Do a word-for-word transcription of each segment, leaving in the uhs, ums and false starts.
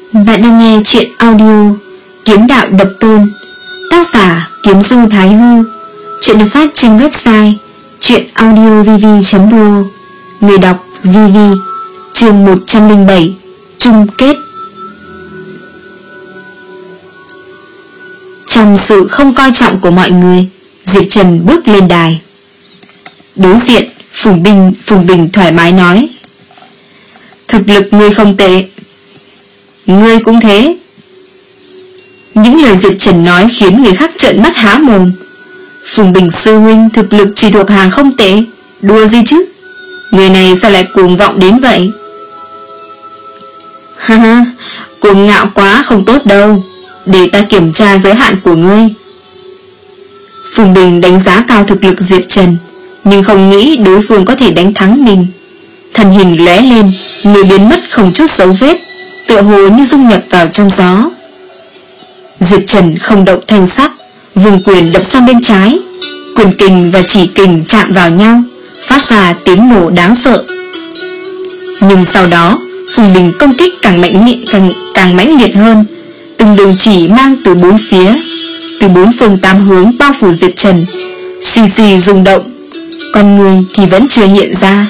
Bạn đang nghe chuyện audio Kiếm Đạo Độc Tôn, tác giả Kiếm Du Thái Hư. Chuyện được phát trên website chuyenaudiovv chấm pro. Người đọc Vivi. Chương một trăm lẻ bảy, chung kết. Trong sự không coi trọng của mọi người, Diệp Trần bước lên đài. Đối diện, Phùng Bình, Phùng Bình thoải mái nói: "Thực lực ngươi không tệ. Ngươi cũng thế." Những lời Diệp Trần nói khiến người khác trợn mắt há mồm. Phùng Bình sư huynh thực lực chỉ thuộc hàng không tệ, đùa gì chứ? Người này sao lại cuồng vọng đến vậy? Ha ha, cuồng ngạo quá không tốt đâu. Để ta kiểm tra giới hạn của ngươi. Phùng Bình đánh giá cao thực lực Diệp Trần, nhưng không nghĩ đối phương có thể đánh thắng mình. Thân hình lóe lên, người biến mất không chút dấu vết, tựa hồ như dung nhập vào trong gió. Diệp Trần không động thanh sắc, vùng quyền đập sang bên trái, quyền kình và chỉ kình chạm vào nhau, phát ra tiếng nổ đáng sợ. Nhưng sau đó, Phùng Bình công kích càng mạnh liệt, càng, càng mãnh liệt hơn, từng đường chỉ mang từ bốn phía, từ bốn phương tám hướng bao phủ Diệp Trần, xì xì rung động, con người thì vẫn chưa hiện ra.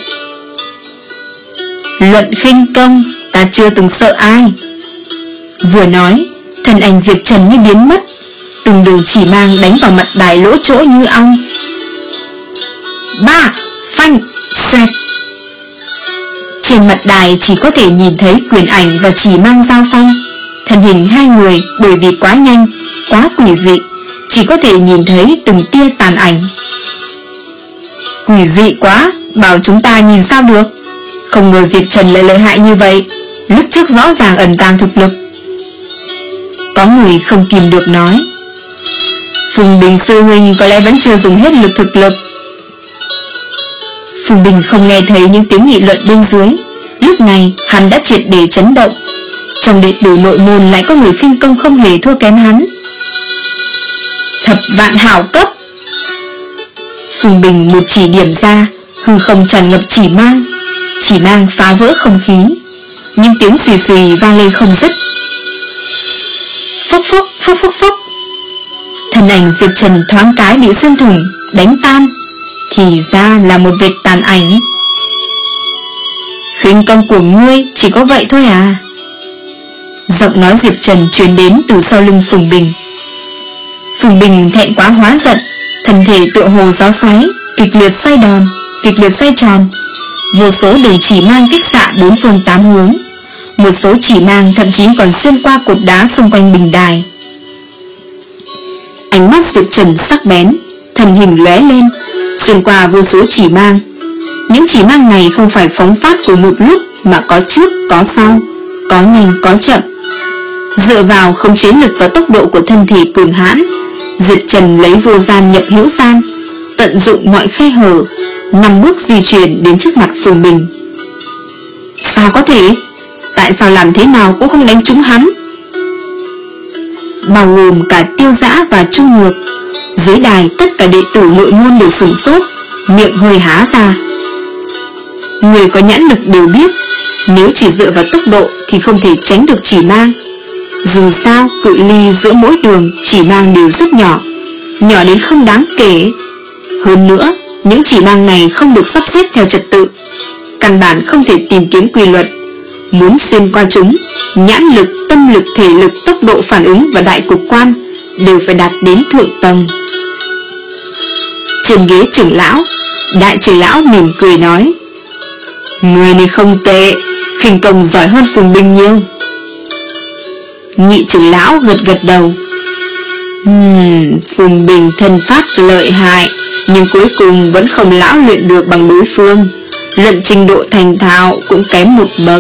Luận khinh công, ta chưa từng sợ ai. Vừa nói, thân ảnh Diệp Trần như biến mất, từng đường chỉ mang đánh vào mặt đài lỗ chỗ như ong. Ba, phanh, xoẹt. Trên mặt đài chỉ có thể nhìn thấy quyền ảnh và chỉ mang giao phong. Thân hình hai người bởi vì quá nhanh, quá quỷ dị, chỉ có thể nhìn thấy từng tia tàn ảnh. Quỷ dị quá, bảo chúng ta nhìn sao được. Không ngờ Diệp Trần lại lợi hại như vậy, lúc trước rõ ràng ẩn tàng thực lực. Có người không kìm được nói: Phùng Bình sư huynh có lẽ vẫn chưa dùng hết lực thực lực. Phùng Bình không nghe thấy những tiếng nghị luận bên dưới. Lúc này hắn đã triệt để chấn động. Trong đệ tử nội môn lại có người khinh công không hề thua kém hắn. Thập vạn hảo cấp. Phùng Bình một chỉ điểm ra, hư không tràn ngập chỉ mang. Chỉ mang phá vỡ không khí, nhưng tiếng xì xì vang lên không dứt. Phốc phốc phốc phốc phốc. Thân ảnh Diệp Trần thoáng cái bị xuyên thủng, đánh tan, thì ra là một vệt tàn ảnh. Khinh công của ngươi chỉ có vậy thôi à? Giọng nói Diệp Trần truyền đến từ sau lưng Phùng Bình. Phùng Bình thẹn quá hóa giận, thân thể tựa hồ gió xoáy, kịch liệt xoay đòn, kịch liệt xoay tròn. Vô số đường chỉ mang kích xạ bốn phương tám hướng. Một số chỉ mang thậm chí còn xuyên qua cột đá xung quanh bình đài. Ánh mắt Diệp Trần sắc bén, thân hình lóe lên, xuyên qua vô số chỉ mang. Những chỉ mang này không phải phóng phát của một lúc, mà có trước, có sau, có nhanh, có chậm. Dựa vào khống chế lực và tốc độ của thân thể cường hãn, Diệp Trần lấy vô gian nhập hữu gian, tận dụng mọi khe hở, năm bước di chuyển đến trước mặt Phùng Bình. Sao có thể? Tại sao làm thế nào cũng không đánh trúng hắn? Bao gồm cả Tiêu Dã và Chu Nhược, dưới đài tất cả đệ tử nội môn đều sửng sốt, miệng hơi há ra. Người có nhãn lực đều biết, nếu chỉ dựa vào tốc độ thì không thể tránh được chỉ mang. Dù sao cự ly giữa mỗi đường chỉ mang đều rất nhỏ, nhỏ đến không đáng kể. Hơn nữa, những chỉ mang này không được sắp xếp theo trật tự, căn bản không thể tìm kiếm quy luật. Muốn xuyên qua chúng, nhãn lực, tâm lực, thể lực, tốc độ phản ứng và đại cục quan đều phải đạt đến thượng tầng. Trên ghế trưởng lão, đại trưởng lão mỉm cười nói: Người này không tệ, khinh công giỏi hơn Phùng Bình nhiều. Nhị trưởng lão gật gật đầu. Hmm, Phùng Bình thân pháp lợi hại, nhưng cuối cùng vẫn không lão luyện được bằng đối phương. Luận trình độ thành thạo cũng kém một bậc.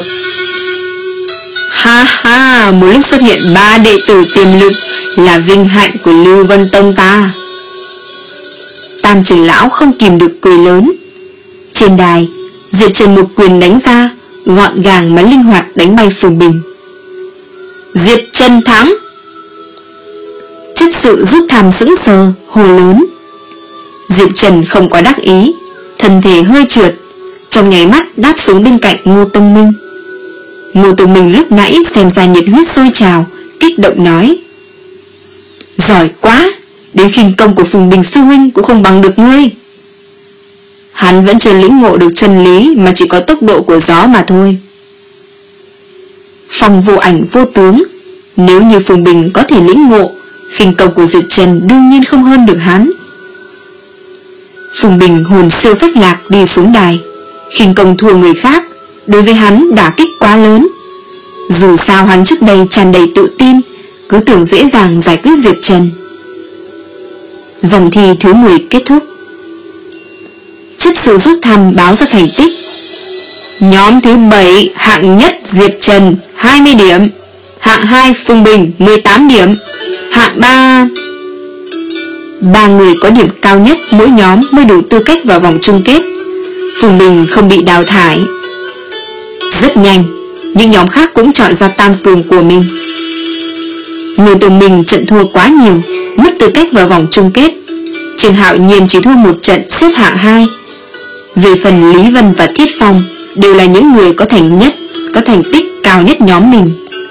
Ha ha, một lúc xuất hiện ba đệ tử tiềm lực là vinh hạnh của Lưu Vân Tông ta. Tam trưởng lão không kìm được cười lớn. Trên đài, Diệp Trần một quyền đánh ra, gọn gàng mà linh hoạt đánh bay Phùng Bình. Diệp Trần thắng. Chấp sự rút thảm sững sờ, hồ lớn. Diệp Trần không quá đắc ý, thân thể hơi trượt, trong nháy mắt đáp xuống bên cạnh Ngô Tông Minh. Ngô Tùng Minh lúc nãy xem ra nhiệt huyết sôi trào, kích động nói: giỏi quá, đến khinh công của Phùng Bình sư huynh cũng không bằng được ngươi. Hắn vẫn chưa lĩnh ngộ được chân lý, mà chỉ có tốc độ của gió mà thôi. Phong vô ảnh vô tướng, nếu như Phùng Bình có thể lĩnh ngộ, khinh công của Diệp Trần đương nhiên không hơn được hắn. Phùng Bình hồn siêu phách lạc đi xuống đài, khinh công thua người khác, đối với hắn đả kích quá lớn. Dù sao hắn trước đây tràn đầy tự tin, cứ tưởng dễ dàng giải quyết Diệp Trần. Vòng thi thứ mười kết thúc. Chấp sự rút thăm báo ra thành tích. Nhóm thứ bảy hạng nhất Diệp Trần hai mươi điểm, hạng hai Phùng Bình mười tám điểm, hạng ba... Ba người có điểm cao nhất mỗi nhóm mới đủ tư cách vào vòng chung kết. Phùng Bình không bị đào thải. Rất nhanh, những nhóm khác cũng chọn ra tam cường của mình. Người Tùng Minh trận thua quá nhiều, mất tư cách vào vòng chung kết. Trương Hạo Nhiên chỉ thua một trận, xếp hạng hai. Về phần Lý Vân và Thiết Phong đều là những người có thành nhất, có thành tích cao nhất nhóm mình.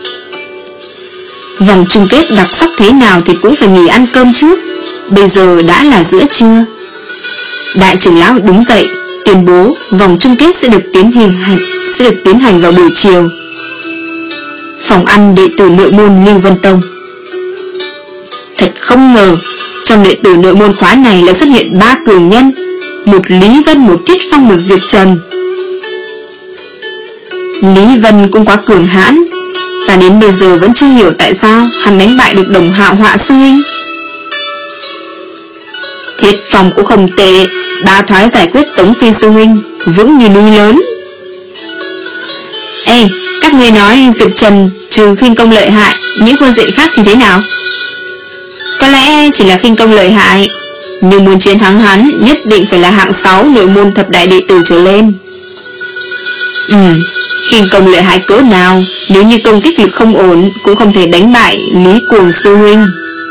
Vòng chung kết đặc sắc thế nào thì cũng phải nghỉ ăn cơm trước. Bây giờ đã là giữa trưa. Đại trưởng lão đứng dậy tuyên bố vòng chung kết sẽ được tiến hành sẽ được tiến hành vào buổi chiều. Phòng ăn đệ tử nội môn Lưu Vân Tông. Thật không ngờ, trong đệ tử nội môn khóa này là xuất hiện ba cường nhân, một Lý Vân, một Thiết Phong, một Diệp Trần. Lý Vân cũng quá cường hãn, ta đến bây giờ vẫn chưa hiểu tại sao hắn đánh bại được Đồng Hạo Họa sư huynh. Thiết Phong cũng không tệ, ba thoái giải quyết Tống Phi sư huynh, vững như núi lớn. Ê, các ngươi nói Diệp Trần trừ khinh công lợi hại, những phương diện khác thì thế nào? Có lẽ chỉ là khinh công lợi hại, nhưng muốn chiến thắng hắn nhất định phải là hạng sáu nội môn thập đại đệ tử trở lên. Ừ, khinh công lợi hại cỡ nào, nếu như công kích lực không ổn cũng không thể đánh bại Lý Cuồng sư huynh.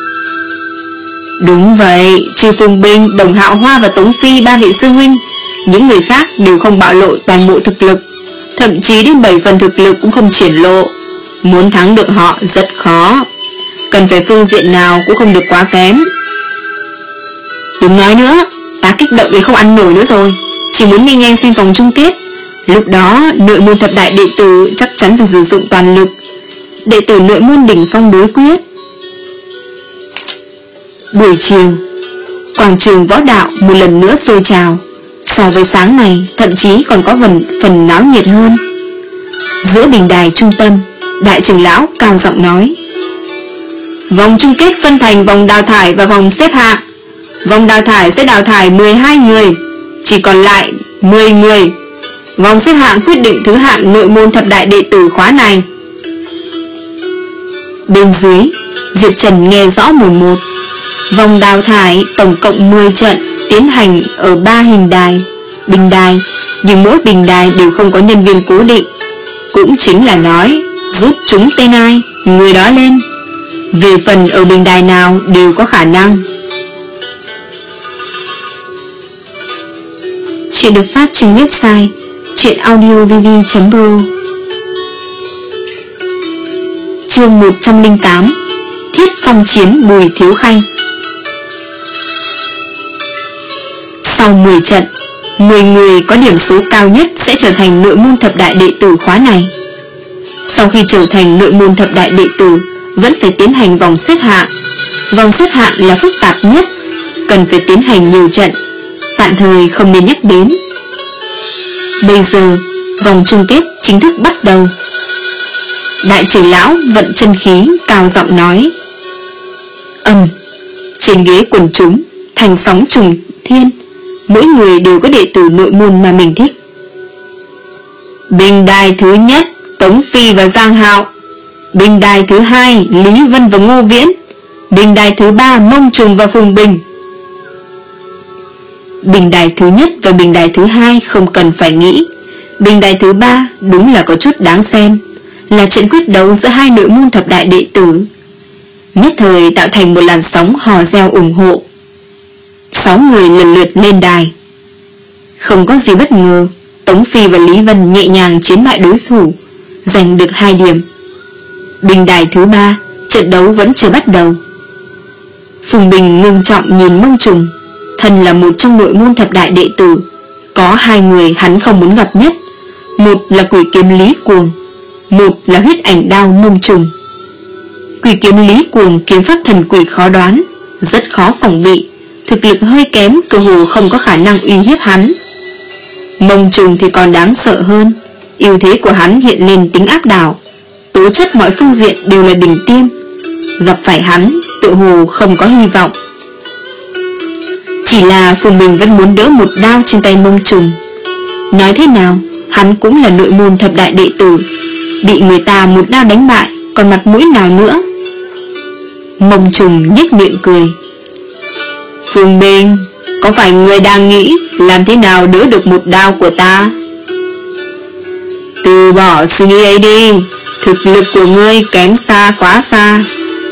Đúng vậy, trừ Phùng Bình, Đồng Hạo Hoa và Tống Phi ba vị sư huynh, những người khác đều không bạo lộ toàn bộ thực lực, thậm chí đến bảy phần thực lực cũng không triển lộ. Muốn thắng được họ rất khó, cần phải phương diện nào cũng không được quá kém. Đừng nói nữa, ta kích động đến không ăn nổi nữa rồi, chỉ muốn nhanh nhanh xem vòng chung kết. Lúc đó nội môn thập đại đệ tử chắc chắn phải sử dụng toàn lực. Đệ tử nội môn đỉnh phong đối quyết. Buổi chiều, quảng trường võ đạo một lần nữa sôi trào. So với sáng này, thậm chí còn có phần, phần náo nhiệt hơn. Giữa bình đài trung tâm, đại trưởng lão cao giọng nói: vòng chung kết phân thành vòng đào thải và vòng xếp hạng. Vòng đào thải sẽ đào thải mười hai người, chỉ còn lại mười người. Vòng xếp hạng quyết định thứ hạng nội môn thập đại đệ tử khóa này. Bên dưới, Diệp Trần nghe rõ một một. Vòng đào thải tổng cộng mười trận, tiến hành ở ba hình đài, bình đài, nhưng mỗi bình đài đều không có nhân viên cố định. Cũng chính là nói, rút trúng tên ai, người đó lên. Về phần ở bình đài nào đều có khả năng. Chuyện được phát trên website chuyện audio v v chấm pro. Chương một trăm lẻ tám. Thiết Phong chiến Bùi Thiếu Khanh. Sau mười trận, mười người có điểm số cao nhất sẽ trở thành nội môn thập đại đệ tử khóa này. Sau khi trở thành nội môn thập đại đệ tử, vẫn phải tiến hành vòng xếp hạng. Vòng xếp hạng là phức tạp nhất, cần phải tiến hành nhiều trận, tạm thời không nên nhắc đến. Bây giờ, vòng chung kết chính thức bắt đầu. Đại trưởng lão vận chân khí, cao giọng nói: ầm. Trên ghế quần chúng thành sóng trùng thiên, mỗi người đều có đệ tử nội môn mà mình thích. Bình đài thứ nhất Tống Phi và Giang Hạo, bình đài thứ hai Lý Vân và Ngô Viễn, bình đài thứ ba Mông Trùng và Phùng Bình. Bình đài thứ nhất và bình đài thứ hai không cần phải nghĩ. Bình đài thứ ba đúng là có chút đáng xem, là trận quyết đấu giữa hai nội môn thập đại đệ tử. Nhất thời tạo thành một làn sóng hò reo ủng hộ. Sáu người lần lượt lên đài. Không có gì bất ngờ, Tống Phi và Lý Vân nhẹ nhàng chiến bại đối thủ. giành được hai điểm. Bình đài thứ ba, trận đấu vẫn chưa bắt đầu. Phùng Bình ngưng trọng nhìn Mông Trùng. Thân là một trong nội môn thập đại đệ tử, có hai người hắn không muốn gặp nhất. Một là quỷ kiếm Lý Cuồng, một là huyết ảnh đao Mông Trùng. Quỷ kiếm Lý Cuồng kiếm pháp thần quỷ khó đoán, rất khó phòng bị, thực lực hơi kém, cơ hồ không có khả năng uy hiếp hắn. Mông Trùng thì còn đáng sợ hơn, ưu thế của hắn hiện lên tính áp đảo, tố chất mọi phương diện đều là đỉnh tiêm. Gặp phải hắn, tự hồ không có hy vọng. Chỉ là Phùng Bình vẫn muốn đỡ một đao trên tay Mông Trùng. Nói thế nào, hắn cũng là nội môn thập đại đệ tử, bị người ta một đao đánh bại, còn mặt mũi nào nữa. Mông Trùng nhếch miệng cười. Phùng Bình, có phải người đang nghĩ làm thế nào đỡ được một đao của ta? Từ bỏ suy nghĩ ấy đi, thực lực của ngươi kém xa quá xa.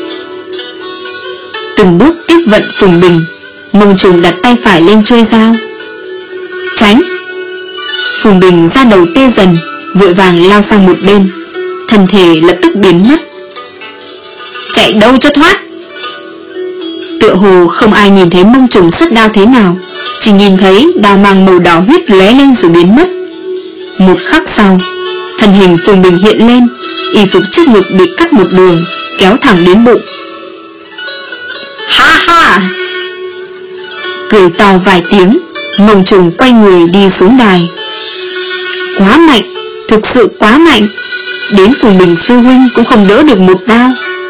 Từng bước tiếp vận Phùng Bình, Mông Trùng đặt tay phải lên chuôi dao. Tránh! Phùng Bình ra đầu tê dần, vội vàng lao sang một bên, thân thể lập tức biến mất. Chạy đâu cho thoát! Tựa hồ không ai nhìn thấy Mông Trùng xuất đao thế nào, chỉ nhìn thấy đao mang màu đỏ huyết lóe lên rồi biến mất. Một khắc sau, thân hình Phùng Bình hiện lên, y phục trước ngực bị cắt một đường, kéo thẳng đến bụng. Ha ha! Cười to vài tiếng, Mông Trùng quay người đi xuống đài. Quá mạnh, thực sự quá mạnh, đến Phùng Bình sư huynh cũng không đỡ được một đao.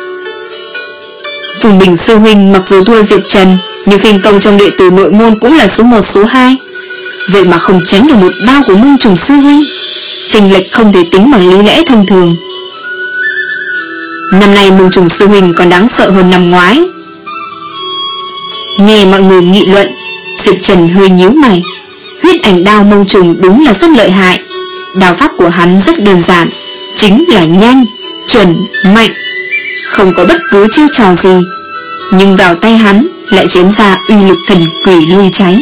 Phùng Bình sư huynh mặc dù thua Diệp Trần, nhưng khinh công trong đệ tử nội môn cũng là số một số hai. Vậy mà không tránh được một đao của Mông Trùng sư huynh, chênh lệch không thể tính bằng lý lẽ thông thường. Năm nay Mông Trùng sư huynh còn đáng sợ hơn năm ngoái. Nghe mọi người nghị luận, Diệp Trần hơi nhíu mày. Huyết ảnh đao Mông Trùng đúng là rất lợi hại. Đao pháp của hắn rất đơn giản, chính là nhanh, chuẩn, mạnh, không có bất cứ chiêu trò gì, nhưng vào tay hắn lại chém ra uy lực thần quỷ lui cháy.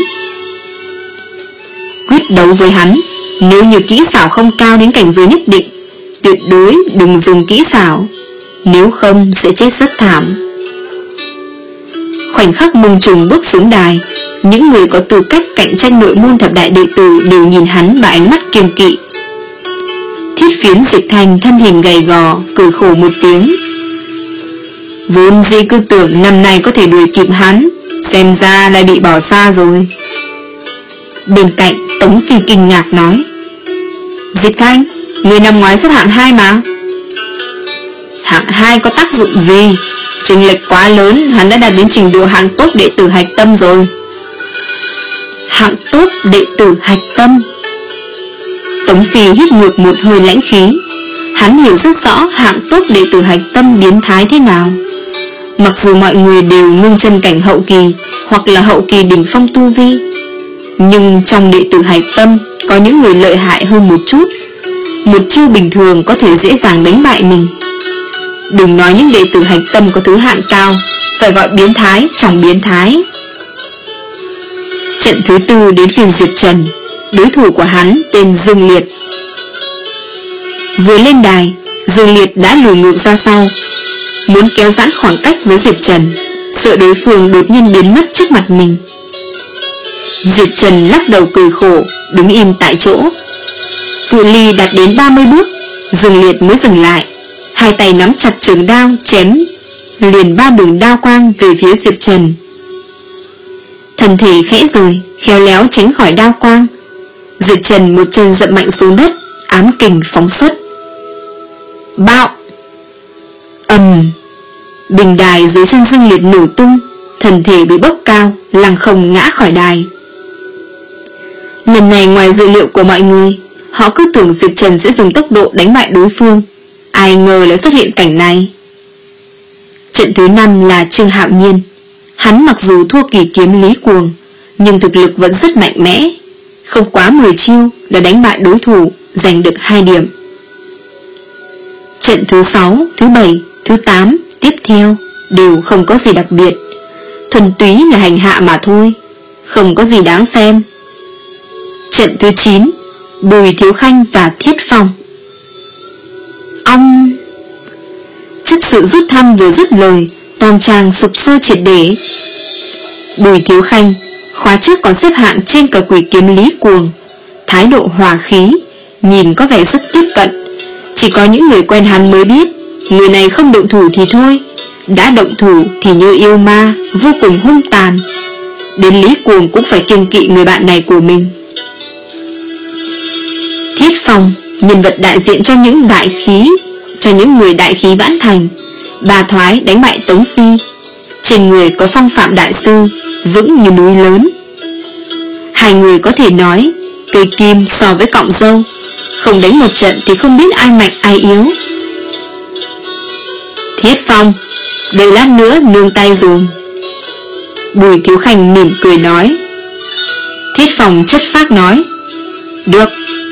Quyết đấu với hắn, nếu như kỹ xảo không cao đến cảnh giới nhất định, tuyệt đối đừng dùng kỹ xảo, nếu không sẽ chết rất thảm. Khoảnh khắc Mông Trùng bước xuống đài, những người có tư cách cạnh tranh nội môn thập đại đệ tử đều nhìn hắn bằng ánh mắt kiêng kỵ. Thiết Phiến Dịch Thành thân hình gầy gò, cười khổ một tiếng. Vốn dĩ cứ tưởng năm nay có thể đuổi kịp hắn, xem ra lại bị bỏ xa rồi. Bên cạnh Tống Phi kinh ngạc nói. Dịch Thanh, người năm ngoái xếp hạng hai mà. Hạng hai có tác dụng gì? Chênh lệch quá lớn, hắn đã đạt đến trình độ hạng tốt đệ tử hạch tâm rồi. Hạng tốt đệ tử hạch tâm? Tống Phi hít ngược một hơi lãnh khí. Hắn hiểu rất rõ hạng tốt đệ tử hạch tâm biến thái thế nào. Mặc dù mọi người đều ngưng chân cảnh hậu kỳ hoặc là hậu kỳ đỉnh phong tu vi, nhưng trong đệ tử hạch tâm có những người lợi hại hơn một chút. Một chiêu bình thường có thể dễ dàng đánh bại mình. Đừng nói những đệ tử hạch tâm có thứ hạng cao, phải gọi biến thái trong biến thái. Trận thứ tư đến phiên Diệp Trần. Đối thủ của hắn tên Dương Liệt. Vừa lên đài, Dương Liệt đã lùi ngược ra sau, muốn kéo giãn khoảng cách với Diệp Trần, sợ đối phương đột nhiên biến mất trước mặt mình. Diệp Trần lắc đầu cười khổ, đứng im tại chỗ. Cự ly đạt đến ba mươi bước, Dương Liệt mới dừng lại, hai tay nắm chặt trường đao chém liền ba đường đao quang về phía Diệp Trần. Thân thể khẽ rời, khéo léo tránh khỏi đao quang. Diệp Trần một chân dậm mạnh xuống đất, ám kình phóng xuất. Bạo! Ầm! Bình đài dưới chân Dương Liệt nổ tung, thân thể bị bốc cao, lăng không ngã khỏi đài. Lần này ngoài dự liệu của mọi người, họ cứ tưởng Diệp Trần sẽ dùng tốc độ đánh bại đối phương, ai ngờ lại xuất hiện cảnh này. Trận thứ năm là Trương Hạo Nhiên. Hắn mặc dù thua kỳ kiếm Lý Cuồng, nhưng thực lực vẫn rất mạnh mẽ, không quá mười chiêu đã đánh bại đối thủ, giành được hai điểm. Trận thứ sáu, thứ bảy, thứ tám tiếp theo đều không có gì đặc biệt, thuần túy là hành hạ mà thôi, không có gì đáng xem. Trận thứ chín, Bùi Thiếu Khanh và Thiết Phong. Ông trước sự rút thăm vừa dứt lời, toàn tràng sụp sôi triệt để. Bùi Thiếu Khanh khóa trước có xếp hạng trên cờ quỷ kiếm Lý Cuồng, thái độ hòa khí, nhìn có vẻ rất tiếp cận. Chỉ có những người quen hắn mới biết, người này không động thủ thì thôi, đã động thủ thì như yêu ma, vô cùng hung tàn. Đến Lý Cuồng cũng phải kiêng kỵ người bạn này của mình. Thiết Phong, nhân vật đại diện cho những đại khí, cho những người đại khí vãn thành, bà thoái đánh bại Tống Phi. Trên người có phong phạm đại sư, vững như núi lớn. Hai người có thể nói cây kim so với cọng dâu, không đánh một trận thì không biết ai mạnh ai yếu. Thiết Phong, đợi lát nữa nương tay dùm. Bùi Thiếu Khanh mỉm cười nói. Thiết Phong chất phác nói. Được.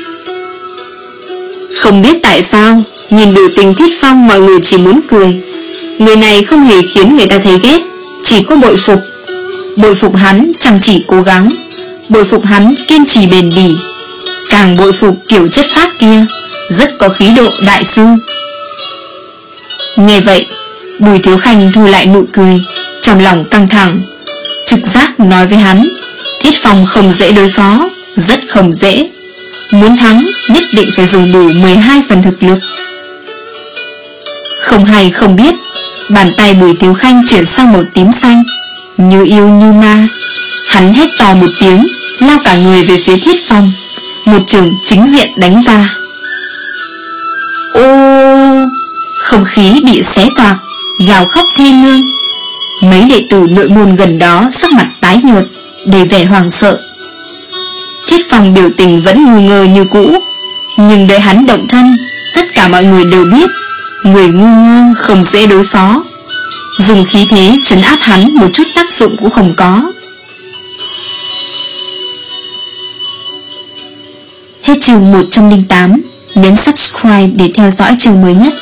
Không biết tại sao, nhìn biểu tình Thiết Phong mọi người chỉ muốn cười. Người này không hề khiến người ta thấy ghét, chỉ có bội phục. Bội phục hắn chăm chỉ cố gắng, bội phục hắn kiên trì bền bỉ, càng bội phục kiểu chất phác kia, rất có khí độ đại sư. Nghe vậy, Bùi Thiếu Khanh thu lại nụ cười, trong lòng căng thẳng. Trực giác nói với hắn, Thiết Phong không dễ đối phó, rất không dễ. Muốn thắng nhất định phải dùng đủ mười hai phần thực lực. Không hay không biết, bàn tay Bùi Thiếu Khanh chuyển sang màu tím xanh, như yêu như ma. Hắn hét to một tiếng, lao cả người về phía Thiết Phong, một trường chính diện đánh ra. Ô, không khí bị xé toạc, gào khóc thê lương. Mấy đệ tử nội môn gần đó sắc mặt tái nhợt, đầy vẻ hoàng sợ. Thiết Phong biểu tình vẫn ngu ngơ như cũ, nhưng đợi hắn động thân, tất cả mọi người đều biết người ngu ngơ không dễ đối phó. Dùng khí thế trấn áp hắn một chút tác dụng cũng không có. Hết chương một trăm lẻ tám. Nhấn subscribe để theo dõi chương mới nhất.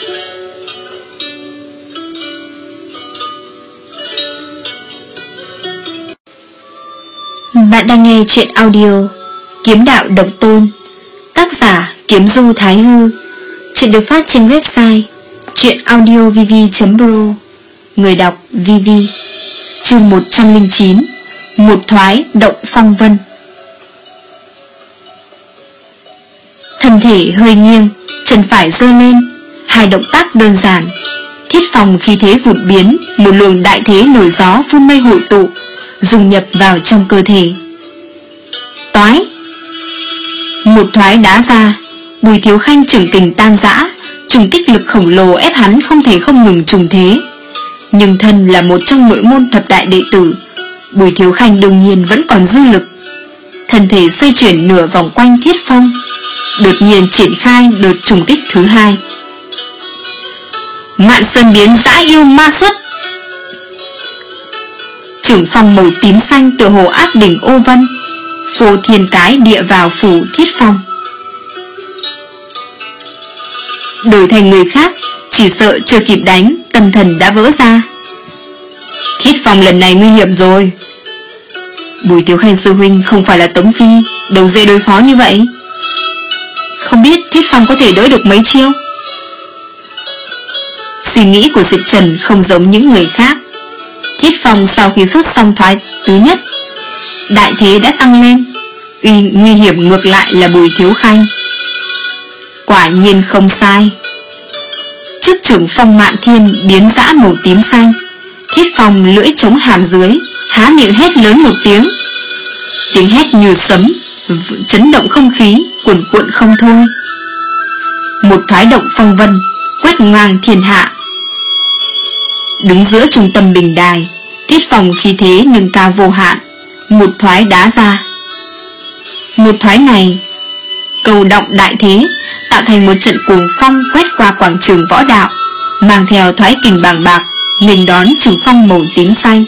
Bạn đang nghe truyện audio Kiếm Đạo Độc Tôn, tác giả Kiếm Du Thái Hư. Truyện được phát trên website truyệnaudiovv chấm pro. Người đọc Vivi. Chương một trăm lẻ chín. Một thoái động phong vân. Thân thể hơi nghiêng, chân phải giơ lên, hai động tác đơn giản. Thiết Phong khí thế vụt biến, một luồng đại thế nổi gió phun mây hội tụ, dung nhập vào trong cơ thể. Toái! Một thoái đá ra, Bùi Thiếu Khanh trưởng kình tan rã, trùng kích lực khổng lồ ép hắn không thể không ngừng trùng thế. Nhưng thân là một trong nội môn thập đại đệ tử, Bùi Thiếu Khanh đương nhiên vẫn còn dư lực. Thân thể xoay chuyển nửa vòng quanh Thiết Phong, đột nhiên triển khai đợt trùng kích thứ hai. Mạn sơn biến dã yêu ma xuất. Trưởng phong màu tím xanh tựa hồ áp đỉnh ô vân, phô thiên cái địa vào phủ Thiết Phong. Đổi thành người khác, chỉ sợ chưa kịp đánh, tâm thần đã vỡ ra. Thiết Phong lần này nguy hiểm rồi. Bùi Thiếu Khanh sư huynh không phải là Tống Phi, đâu dễ đối phó như vậy. Không biết Thiết Phong có thể đỡ được mấy chiêu. Suy nghĩ của Diệp Trần không giống những người khác. Thiết Phong sau khi xuất xong thoái thứ nhất, đại thế đã tăng lên, uy nguy hiểm ngược lại là Bùi Thiếu Khanh. Quả nhiên không sai. Trước trưởng phong Mạn Thiên biến dã màu tím xanh, Thiết Phong lưỡi chống hàm dưới, há miệng hét lớn một tiếng. Tiếng hét như sấm, chấn động không khí, cuồn cuộn không thôi. Một thoái động phong vân, quét ngang thiên hạ. Đứng giữa trung tâm bình đài, Thiết Phong khí thế nâng cao vô hạn, một thoái đá ra. Một thoái này cầu động đại thế, tạo thành một trận cuồng phong quét qua quảng trường võ đạo, mang theo thoái kình bàng bạc, nghênh đón trường phong màu tím xanh.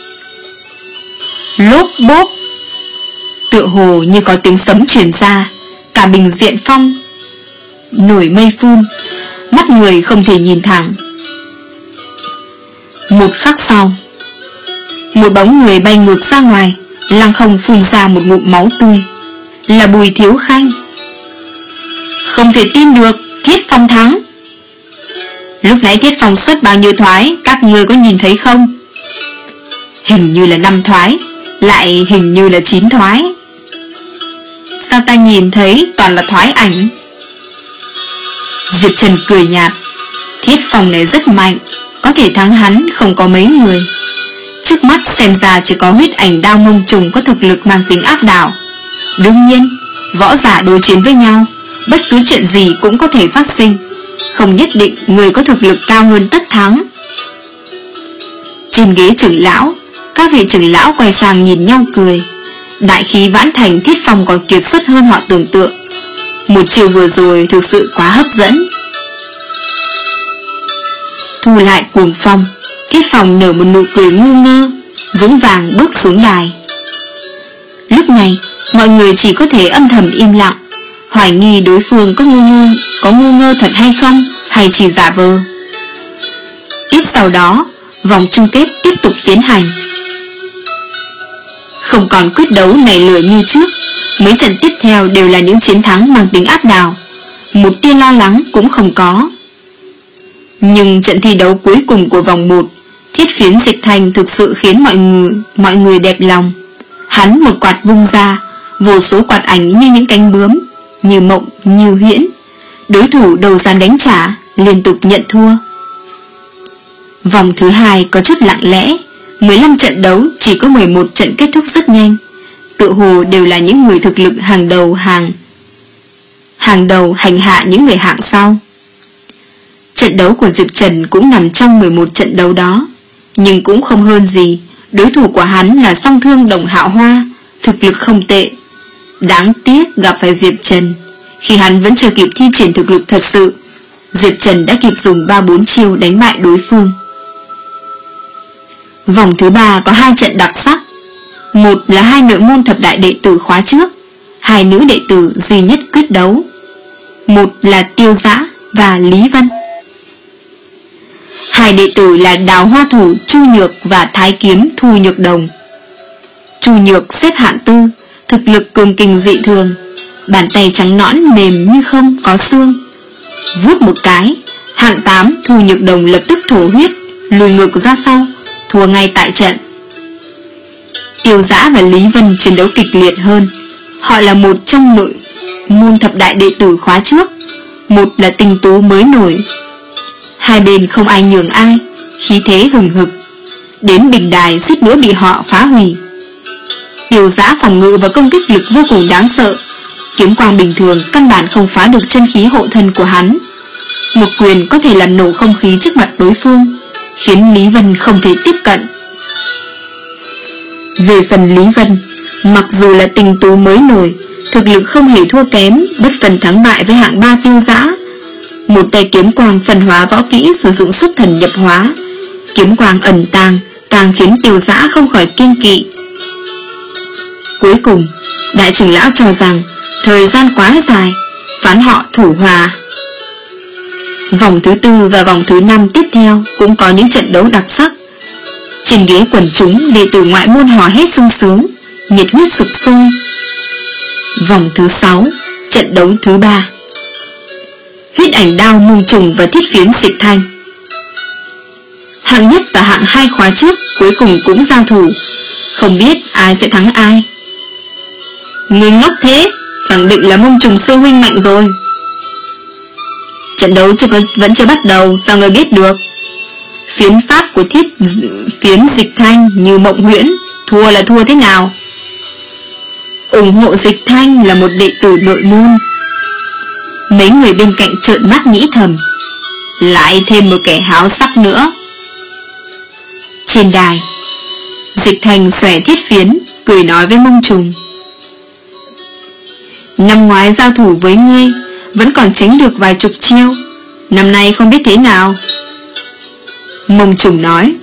Lốp bốp, tựa hồ như có tiếng sấm truyền ra, cả bình diện phong nổi mây phun, mắt người không thể nhìn thẳng. Một khắc sau, một bóng người bay ngược ra ngoài, lăng không phun ra một ngụm máu tươi. Là Bùi Thiếu Khanh. Không thể tin được, Thiết Phong thắng. Lúc nãy Thiết Phong xuất bao nhiêu thoái, các ngươi có nhìn thấy không? Hình như là năm thoái, lại hình như là chín thoái. Sao ta nhìn thấy toàn là thoái ảnh? Diệp Trần cười nhạt. Thiết Phong này rất mạnh, có thể thắng hắn không có mấy người. Trước mắt xem ra chỉ có huyết ảnh đao mông trùng có thực lực mang tính áp đảo. Đương nhiên, võ giả đối chiến với nhau, bất cứ chuyện gì cũng có thể phát sinh, không nhất định người có thực lực cao hơn tất thắng. Trên ghế trưởng lão, các vị trưởng lão quay sang nhìn nhau cười. Đại khí Vãn Thành Thiết Phong còn kiệt xuất hơn họ tưởng tượng. Một chiều vừa rồi thực sự quá hấp dẫn. Thu lại cuồng phong, Thiết Phong nở một nụ cười ngu ngơ, vững vàng bước xuống đài. Lúc này, mọi người chỉ có thể âm thầm im lặng, hoài nghi đối phương có ngu ngơ, có ngu ngơ thật hay không, hay chỉ giả vờ. Tiếp sau đó, vòng chung kết tiếp tục tiến hành. Không còn quyết đấu nảy lửa như trước, mấy trận tiếp theo đều là những chiến thắng mang tính áp đảo, một tia lo lắng cũng không có. Nhưng trận thi đấu cuối cùng của vòng một, Thiết Phiến Dịch Thanh thực sự khiến mọi người, mọi người đẹp lòng. Hắn một quạt vung ra, vô số quạt ảnh như những cánh bướm, như mộng, như huyễn. Đối thủ đầu dàn đánh trả, liên tục nhận thua. Vòng thứ hai có chút lặng lẽ, mười lăm trận đấu chỉ có mười một trận kết thúc rất nhanh. Tự hồ đều là những người thực lực hàng đầu hàng Hàng đầu hành hạ những người hạng sau. Trận đấu của Diệp Trần cũng nằm trong mười một trận đấu đó, nhưng cũng không hơn gì. Đối thủ của hắn là song thương Đồng Hạo Hoa, thực lực không tệ. Đáng tiếc gặp phải Diệp Trần, khi hắn vẫn chưa kịp thi triển thực lực thật sự, Diệp Trần đã kịp dùng ba bốn chiêu đánh bại đối phương. Vòng thứ ba có hai trận đặc sắc. Một là hai nội môn thập đại đệ tử khóa trước, hai nữ đệ tử duy nhất quyết đấu. Một là Tiêu Dã và Lý Vân. Hai đệ tử là Đào Hoa Thủ Chu Nhược và Thái Kiếm Thu Nhược Đồng. Chu Nhược xếp hạng tư, thực lực cường kình dị thường, bàn tay trắng nõn mềm như không có xương. Vuốt một cái, hạng tám Thu Nhược Đồng lập tức thổ huyết, lùi ngược ra sau, thua ngay tại trận. Tiêu Dã và Lý Vân chiến đấu kịch liệt hơn. Họ là một trong nội môn thập đại đệ tử khóa trước, một là tinh tú mới nổi. Hai bên không ai nhường ai, khí thế hừng hực. Đến bình đài suýt nữa bị họ phá hủy. Tiêu Dã phòng ngự và công kích lực vô cùng đáng sợ, kiếm quang bình thường căn bản không phá được chân khí hộ thân của hắn. Một quyền có thể làm nổ không khí trước mặt đối phương, khiến Lý Vân không thể tiếp cận. Về phần Lý Vân, mặc dù là tinh tú mới nổi, thực lực không hề thua kém, bất phần thắng bại với hạng ba Tiêu Dã. Một tay kiếm quang phân hóa võ kỹ sử dụng xuất thần nhập hóa, kiếm quang ẩn tàng càng khiến Tiêu Dã không khỏi kiêng kỵ. Cuối cùng, đại trưởng lão cho rằng thời gian quá dài, phán họ thủ hòa. Vòng thứ tư và vòng thứ năm tiếp theo cũng có những trận đấu đặc sắc. Trên ghế quần chúng, đệ tử ngoại môn hò hét sung sướng, nhiệt huyết sục sôi. Vòng thứ sáu, trận đấu thứ ba. Huyết ảnh đao mông trùng và Thiết Phiến Dịch Thanh. Hạng nhất và hạng hai khóa trước cuối cùng cũng giao thủ, không biết ai sẽ thắng ai. Người ngốc thế, khẳng định là mông trùng sư huynh mạnh rồi. Trận đấu chưa có, vẫn chưa bắt đầu, sao người biết được? Phiến pháp của Thiết Phiến Dịch Thanh như mộng huyễn, thua là thua thế nào? Ủng hộ Dịch Thanh là một đệ tử nội môn. Mấy người bên cạnh trợn mắt nghĩ thầm, lại thêm một kẻ háo sắc nữa. Trên đài, Dịch Thanh xòe Thiết Phiến, cười nói với mông trùng. Năm ngoái giao thủ với ngươi, vẫn còn tránh được vài chục chiêu, năm nay không biết thế nào. Mông trùng nói,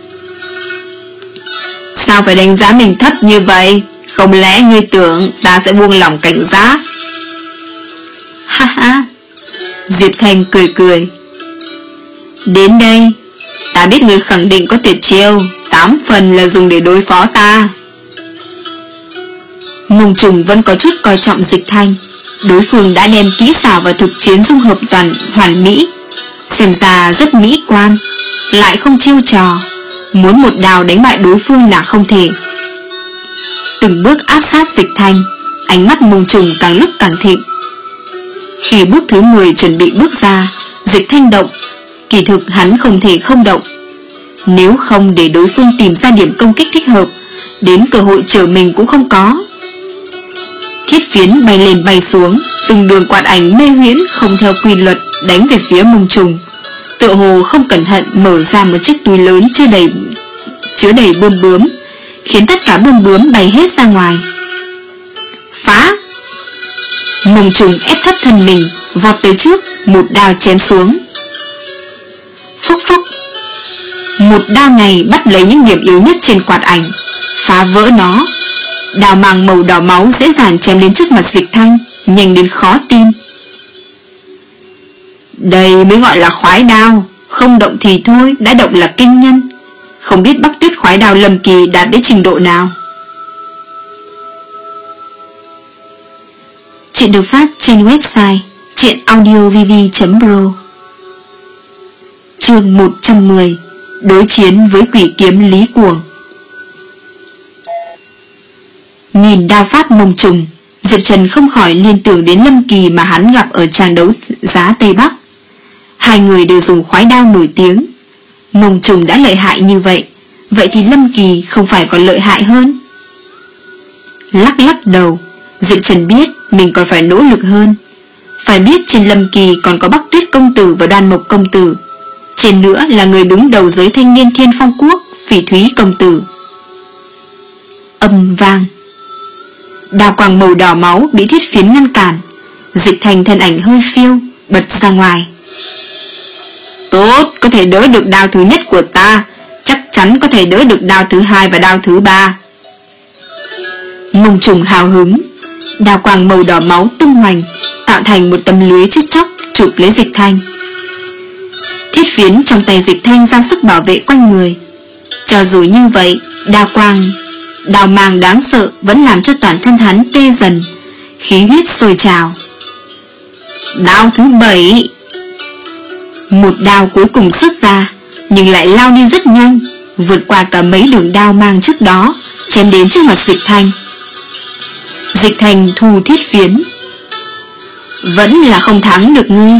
sao phải đánh giá mình thấp như vậy? Không lẽ ngươi tưởng ta sẽ buông lỏng cảnh giác? Ha ha. Diệp Thanh cười cười. Đến đây, ta biết ngươi khẳng định có tuyệt chiêu, tám phần là dùng để đối phó ta. Mông trùng vẫn có chút coi trọng Dịch Thanh. Đối phương đã đem kỹ xảo và thực chiến dung hợp toàn hoàn mỹ. xem ra rất mỹ quan, lại không chiêu trò, muốn một đao đánh bại đối phương là không thể. Từng bước áp sát Dịch Thanh, ánh mắt Mông Trùng càng lúc càng thịnh. Khi bước thứ mười chuẩn bị bước ra, Dịch Thanh động, kỳ thực hắn không thể không động. Nếu không để đối phương tìm ra điểm công kích thích hợp, đến cơ hội trở mình cũng không có. Thiết phiến bay lên bay xuống, từng đường quạt ảnh mê huyễn không theo quy luật đánh về phía Mông Trùng, tựa hồ không cẩn thận mở ra một chiếc túi lớn chứa đầy chứa đầy bươm bướm, khiến tất cả bươm bướm bay hết ra ngoài. Phá! Mông Trùng ép thấp thân mình, vọt tới trước, một đao chém xuống. Phốc phốc! Một đao này bắt lấy những điểm yếu nhất trên quạt ảnh, phá vỡ nó. Đao mang màu đỏ máu dễ dàng chém đến trước mặt Dịch Thanh, nhanh đến khó tin. Đây mới gọi là khoái đao, không động thì thôi, đã động là kinh nhân. Không biết Bắc Tuyết khoái đao Lâm Kỳ đạt đến trình độ nào. Chuyện được phát trên website truyện audio v v chấm pro. Chương một trăm mười. Đối chiến với quỷ kiếm Lý Cuồng. Nhìn đao pháp Mông Trùng, Diệp Trần không khỏi liên tưởng đến Lâm Kỳ mà hắn gặp ở tràng đấu giá Tây Bắc. Hai người đều dùng khoái đao nổi tiếng. Mông Trùng đã lợi hại như vậy, vậy thì Lâm Kỳ không phải còn lợi hại hơn? Lắc lắc đầu, Diệp Trần biết mình còn phải nỗ lực hơn. Phải biết trên Lâm Kỳ còn có Bắc Tuyết công tử và Đoan Mộc công tử, trên nữa là người đứng đầu giới thanh niên Thiên Phong quốc, Phỉ Thúy công tử. Âm vang, đao quang màu đỏ máu bị thiết phiến ngăn cản. Dịch Thanh thân ảnh hơi phiêu, bật ra ngoài. Tốt, có thể đỡ được đao thứ nhất của ta, chắc chắn có thể đỡ được đao thứ hai và đao thứ ba. Mông Trùng hào hứng, đao quang màu đỏ máu tung hoành, tạo thành một tấm lưới chết chóc chụp lấy Dịch Thanh. Thiết phiến trong tay Dịch Thanh ra sức bảo vệ quanh người. Cho dù như vậy, đao quang, đao mang đáng sợ vẫn làm cho toàn thân hắn tê dần, khí huyết sôi trào. Đao thứ bảy. Một đao cuối cùng xuất ra, nhưng lại lao đi rất nhanh, vượt qua cả mấy đường đao mang trước đó, chém đến trước mặt Dịch Thanh. Dịch Thanh thu thiết phiến. Vẫn là không thắng được ngươi.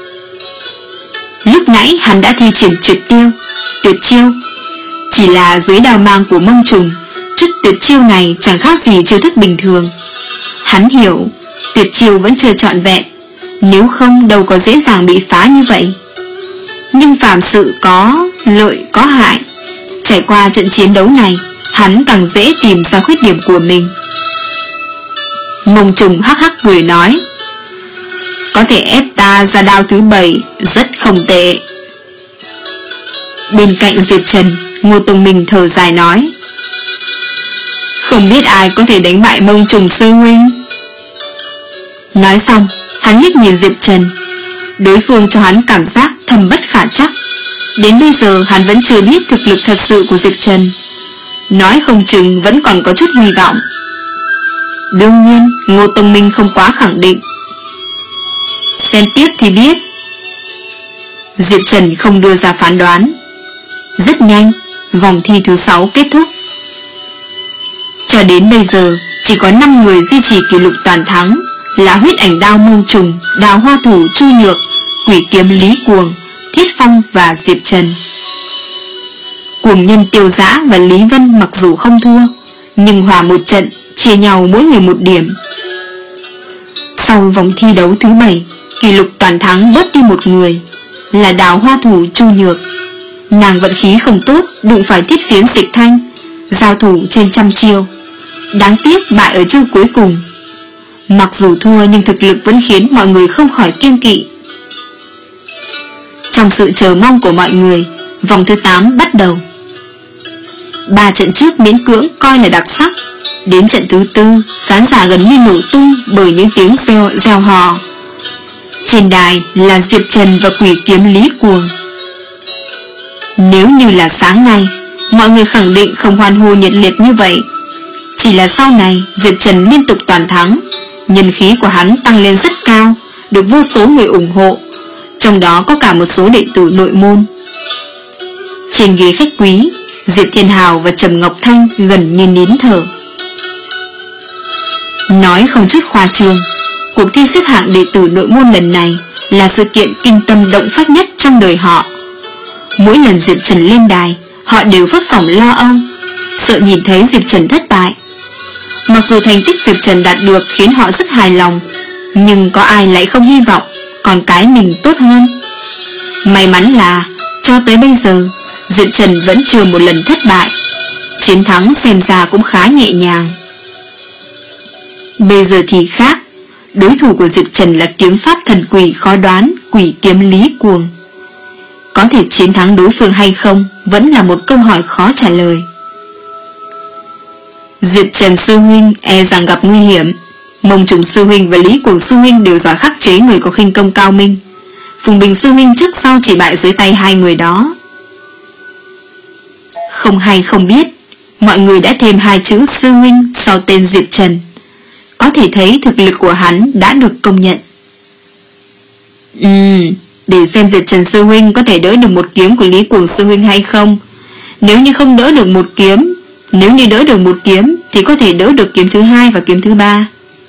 Lúc nãy hắn đã thi triển tuyệt tiêu, tuyệt chiêu. Chỉ là dưới đao mang của Mông Trùng, chút tuyệt chiêu này chẳng khác gì chiêu thức bình thường. Hắn hiểu, tuyệt chiêu vẫn chưa trọn vẹn, nếu không đâu có dễ dàng bị phá như vậy. Nhưng phàm sự có lợi có hại, trải qua trận chiến đấu này, hắn càng dễ tìm ra khuyết điểm của mình. Mông Trùng hắc hắc cười nói, có thể ép ta ra đao thứ bảy, rất không tệ. Bên cạnh Diệp Trần, Ngô Tông Minh thở dài nói, không biết ai có thể đánh bại Mông Trùng sư huynh. Nói xong, hắn liếc nhìn Diệp Trần. Đối phương cho hắn cảm giác thầm bất khả chắc. Đến bây giờ hắn vẫn chưa biết thực lực thật sự của Diệp Trần, nói không chừng vẫn còn có chút hy vọng. Đương nhiên, Ngô Tông Minh không quá khẳng định. Xem tiếp thì biết. Diệp Trần không đưa ra phán đoán. Rất nhanh, vòng thi thứ sáu kết thúc. Cho đến bây giờ, chỉ có năm người duy trì kỷ lục toàn thắng, là huyết ảnh đao Mông Trùng, đào hoa thủ Chu Nhược, quỷ kiếm Lý Cuồng, Thiết Phong và Diệp Trần. Cuồng nhân Tiêu Dã và Lý Vân mặc dù không thua, nhưng hòa một trận, chia nhau mỗi người một điểm. Sau vòng thi đấu thứ bảy, kỷ lục toàn thắng bớt đi một người, là đào hoa thủ Chu Nhược. Nàng vận khí không tốt, đụng phải thiết phiến Dịch Thanh, giao thủ trên trăm chiêu. Đáng tiếc bại ở chiêu cuối cùng. Mặc dù thua nhưng thực lực vẫn khiến mọi người không khỏi kiêng kỵ. Trong sự chờ mong của mọi người, vòng thứ tám bắt đầu. Ba trận trước miễn cưỡng coi là đặc sắc. Đến trận thứ tư, khán giả gần như nổ tung bởi những tiếng reo, reo hò. Trên đài là Diệp Trần và quỷ kiếm Lý Cuồng. Nếu như là sáng nay, mọi người khẳng định không hoan hô nhiệt liệt như vậy. Chỉ là sau này Diệp Trần liên tục toàn thắng, nhân khí của hắn tăng lên rất cao, được vô số người ủng hộ, trong đó có cả một số đệ tử nội môn. Trên ghế khách quý, Diệp Thiên Hào và Trầm Ngọc Thanh gần như nín thở. Nói không chút khoa trương, cuộc thi xếp hạng đệ tử nội môn lần này là sự kiện kinh tâm động phách nhất trong đời họ. Mỗi lần Diệp Trần lên đài, họ đều phấp phỏng lo âu, sợ nhìn thấy Diệp Trần thất bại. Mặc dù thành tích Diệp Trần đạt được khiến họ rất hài lòng, nhưng có ai lại không hy vọng còn cái mình tốt hơn. May mắn là cho tới bây giờ Diệp Trần vẫn chưa một lần thất bại, chiến thắng xem ra cũng khá nhẹ nhàng. Bây giờ thì khác, đối thủ của Diệp Trần là kiếm pháp thần quỷ khó đoán Quỷ Kiếm Lý Cuồng. Có thể chiến thắng đối phương hay không vẫn là một câu hỏi khó trả lời. Diệp Trần sư huynh e rằng gặp nguy hiểm. Mông Trùng sư huynh và Lý Cuồng sư huynh đều giỏi khắc chế người có khinh công cao minh. Phùng Bình sư huynh trước sau chỉ bại dưới tay hai người đó. Không hay không biết, mọi người đã thêm hai chữ sư huynh sau tên Diệp Trần, có thể thấy thực lực của hắn đã được công nhận. Ừm, để xem Diệp Trần sư huynh có thể đỡ được một kiếm của Lý Cuồng sư huynh hay không. Nếu như không đỡ được một kiếm, nếu như đỡ được một kiếm thì có thể đỡ được kiếm thứ hai và kiếm thứ ba.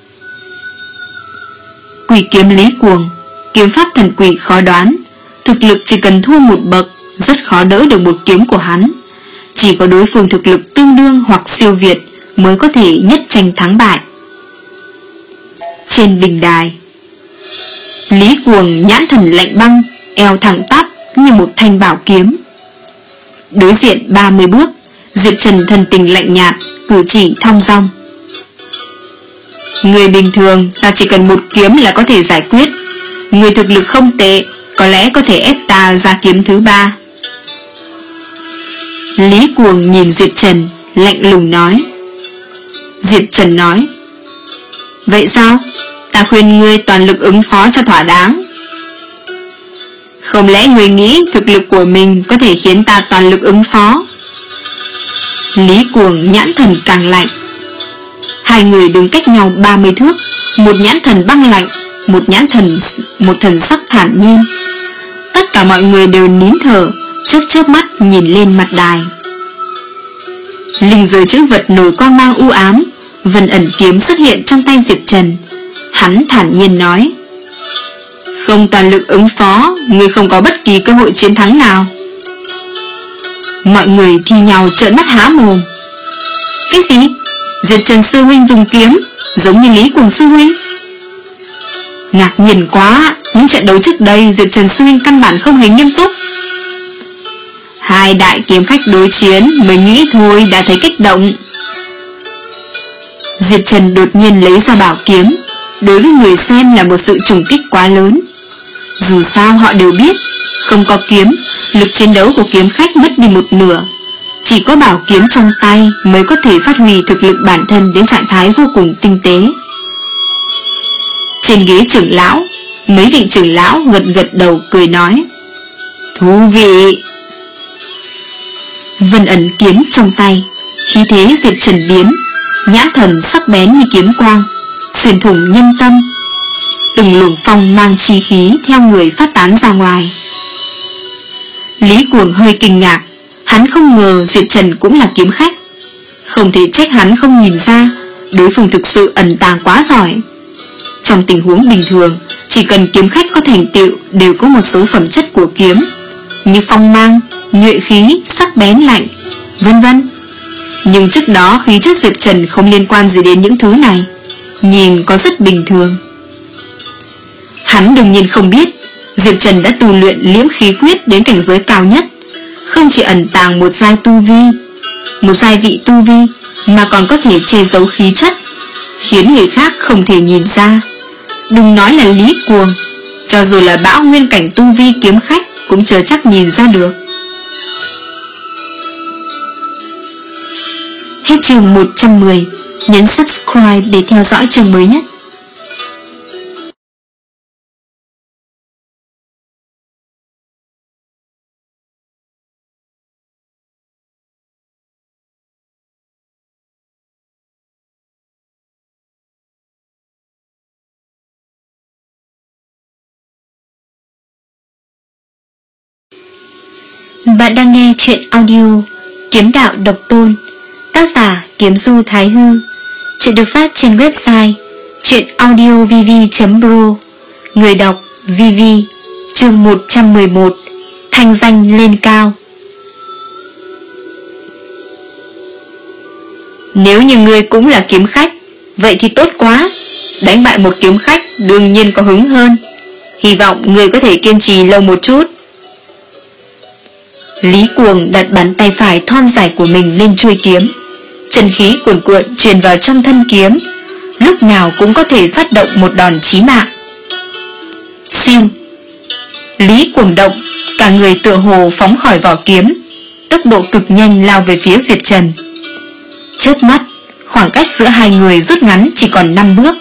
Quỷ kiếm Lý Cuồng, kiếm pháp thần quỷ khó đoán, thực lực chỉ cần thua một bậc, rất khó đỡ được một kiếm của hắn. Chỉ có đối phương thực lực tương đương hoặc siêu việt mới có thể nhất tranh thắng bại. Trên bình đài, Lý Cuồng nhãn thần lạnh băng, eo thẳng tắp như một thanh bảo kiếm. Đối diện ba mươi bước, Diệp Trần thần tình lạnh nhạt, cử chỉ thong dong. Người bình thường ta chỉ cần một kiếm là có thể giải quyết. Người thực lực không tệ, có lẽ có thể ép ta ra kiếm thứ ba. Lý Cuồng nhìn Diệp Trần, lạnh lùng nói. Diệp Trần nói, vậy sao? Ta khuyên ngươi toàn lực ứng phó cho thỏa đáng. Không lẽ ngươi nghĩ thực lực của mình có thể khiến ta toàn lực ứng phó? Lý Cuồng nhãn thần càng lạnh. Hai người đứng cách nhau ba mươi thước, một nhãn thần băng lạnh, một nhãn thần một thần sắc thản nhiên. Tất cả mọi người đều nín thở, chớp chớp mắt nhìn lên mặt đài. Linh giới chữ vật nổi quang mang u ám, Vân Ẩn kiếm xuất hiện trong tay Diệp Trần. Hắn thản nhiên nói, không toàn lực ứng phó, ngươi không có bất kỳ cơ hội chiến thắng nào. Mọi người thi nhau trợn mắt há mồm. Cái gì? Diệp Trần sư huynh dùng kiếm giống như Lý Cuồng sư huynh? Ngạc nhiên quá, những trận đấu trước đây Diệp Trần sư huynh căn bản không hề nghiêm túc. Hai đại kiếm khách đối chiến, mình nghĩ thôi đã thấy kích động. Diệp Trần đột nhiên lấy ra bảo kiếm, đối với người xem là một sự trùng kích quá lớn. Dù sao họ đều biết, không có kiếm, lực chiến đấu của kiếm khách mất đi một nửa. Chỉ có bảo kiếm trong tay mới có thể phát huy thực lực bản thân đến trạng thái vô cùng tinh tế. Trên ghế trưởng lão, mấy vị trưởng lão gật gật đầu cười nói, thú vị. Vân Ẩn kiếm trong tay, khí thế Diệp Trần biến, nhãn thần sắc bén như kiếm quang, xuyên thủng nhân tâm. Từng luồng phong mang chi khí theo người phát tán ra ngoài. Lý Cuồng hơi kinh ngạc, hắn không ngờ Diệp Trần cũng là kiếm khách. Không thể trách hắn không nhìn ra, đối phương thực sự ẩn tàng quá giỏi. Trong tình huống bình thường, chỉ cần kiếm khách có thành tựu đều có một số phẩm chất của kiếm, như phong mang, nhuệ khí, sắc bén lạnh, vân vân. Nhưng trước đó khí chất Diệp Trần không liên quan gì đến những thứ này, nhìn có rất bình thường. Hắn đương nhiên không biết Diệp Trần đã tu luyện liễm khí quyết đến cảnh giới cao nhất, không chỉ ẩn tàng một giai tu vi, một giai vị tu vi, mà còn có thể che giấu khí chất, khiến người khác không thể nhìn ra. Đừng nói là Lý Cuồng, cho dù là bão nguyên cảnh tu vi kiếm khách cũng chưa chắc nhìn ra được. Hết chương một trăm mười, nhấn subscribe để theo dõi chương mới nhất. Bạn đang nghe chuyện audio Kiếm Đạo Độc Tôn, tác giả Kiếm Du Thái Hư. Chuyện được phát trên website truyện audio v v chấm pro. Người đọc Vivi. Chương một trăm mười một. Thanh danh lên cao. Nếu như ngươi cũng là kiếm khách, vậy thì tốt quá. Đánh bại một kiếm khách đương nhiên có hứng hơn. Hy vọng ngươi có thể kiên trì lâu một chút. Lý Cuồng đặt bàn tay phải thon dài của mình lên chuôi kiếm. Chân khí cuồn cuộn truyền vào trong thân kiếm, lúc nào cũng có thể phát động một đòn chí mạng. Siêu. Lý Cuồng động, cả người tựa hồ phóng khỏi vỏ kiếm, tốc độ cực nhanh lao về phía Diệp Trần. Chớp mắt, khoảng cách giữa hai người rút ngắn chỉ còn năm bước.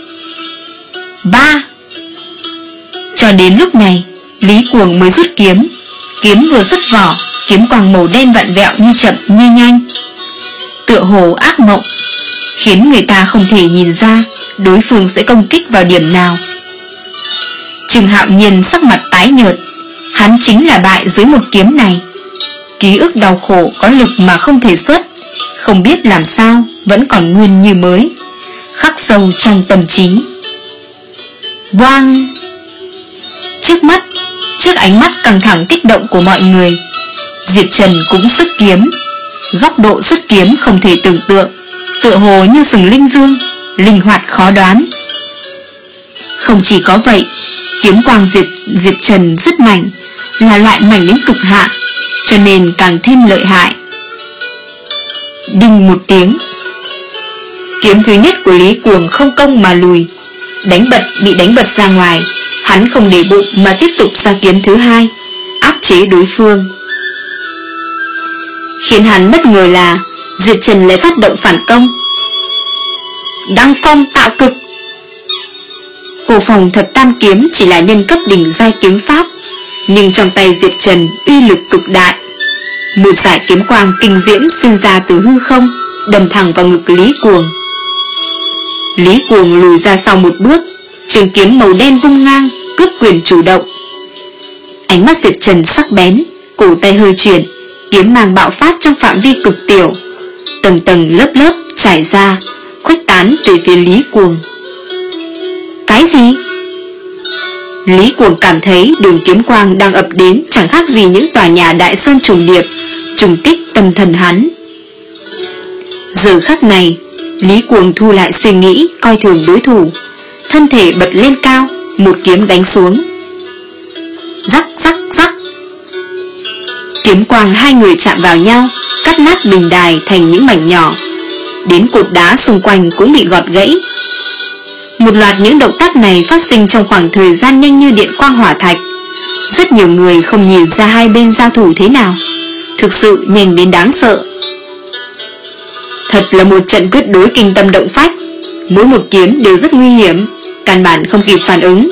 Ba. Cho đến lúc này, Lý Cuồng mới rút kiếm. Kiếm vừa xuất vỏ, kiếm quang màu đen vặn vẹo như chậm như nhanh, tựa hồ ác mộng, khiến người ta không thể nhìn ra đối phương sẽ công kích vào điểm nào. Trừng Hạo Nhiên sắc mặt tái nhợt, hắn chính là bại dưới một kiếm này. Ký ức đau khổ có lực mà không thể xuất, không biết làm sao vẫn còn nguyên như mới, khắc sâu trong tâm trí. Boang! Trước mắt, trước ánh mắt căng thẳng kích động của mọi người, Diệp Trần cũng xuất kiếm. Góc độ xuất kiếm không thể tưởng tượng, tựa hồ như sừng linh dương, linh hoạt khó đoán. Không chỉ có vậy, kiếm quang Diệp, Diệp Trần rất mảnh, là loại mảnh đến cực hạn, cho nên càng thêm lợi hại. Đinh một tiếng, kiếm thứ nhất của Lý Cuồng không công mà lùi, đánh bật bị đánh bật ra ngoài. Hắn không để bụng mà tiếp tục ra kiếm thứ hai, áp chế đối phương. Khiến hắn bất ngờ là Diệp Trần lại phát động phản công. Đăng phong tạo cực. Cổ phòng thập tam kiếm chỉ là nhân cấp đỉnh giai kiếm pháp, nhưng trong tay Diệp Trần uy lực cực đại. Một dải kiếm quang kinh diễm xuyên ra từ hư không, đâm thẳng vào ngực Lý Cuồng. Lý Cuồng lùi ra sau một bước, trường kiếm màu đen vung ngang, cướp quyền chủ động. Ánh mắt Diệp Trần sắc bén, cổ tay hơi chuyển, kiếm mang bạo phát trong phạm vi cực tiểu, tầng tầng lớp lớp trải ra, khuếch tán về phía Lý Cuồng. Cái gì? Lý Cuồng cảm thấy đường kiếm quang đang ập đến chẳng khác gì những tòa nhà đại sơn trùng điệp, trùng kích tâm thần hắn. Giờ khắc này, Lý Cuồng thu lại suy nghĩ coi thường đối thủ, thân thể bật lên cao, một kiếm đánh xuống. Rắc rắc rắc. Kiếm quang hai người chạm vào nhau, cắt nát bình đài thành những mảnh nhỏ, đến cột đá xung quanh cũng bị gọt gãy. Một loạt những động tác này phát sinh trong khoảng thời gian nhanh như điện quang hỏa thạch. Rất nhiều người không nhìn ra hai bên giao thủ thế nào, thực sự nhanh đến đáng sợ. Thật là một trận quyết đối kinh tâm động phách, mỗi một kiếm đều rất nguy hiểm, căn bản không kịp phản ứng.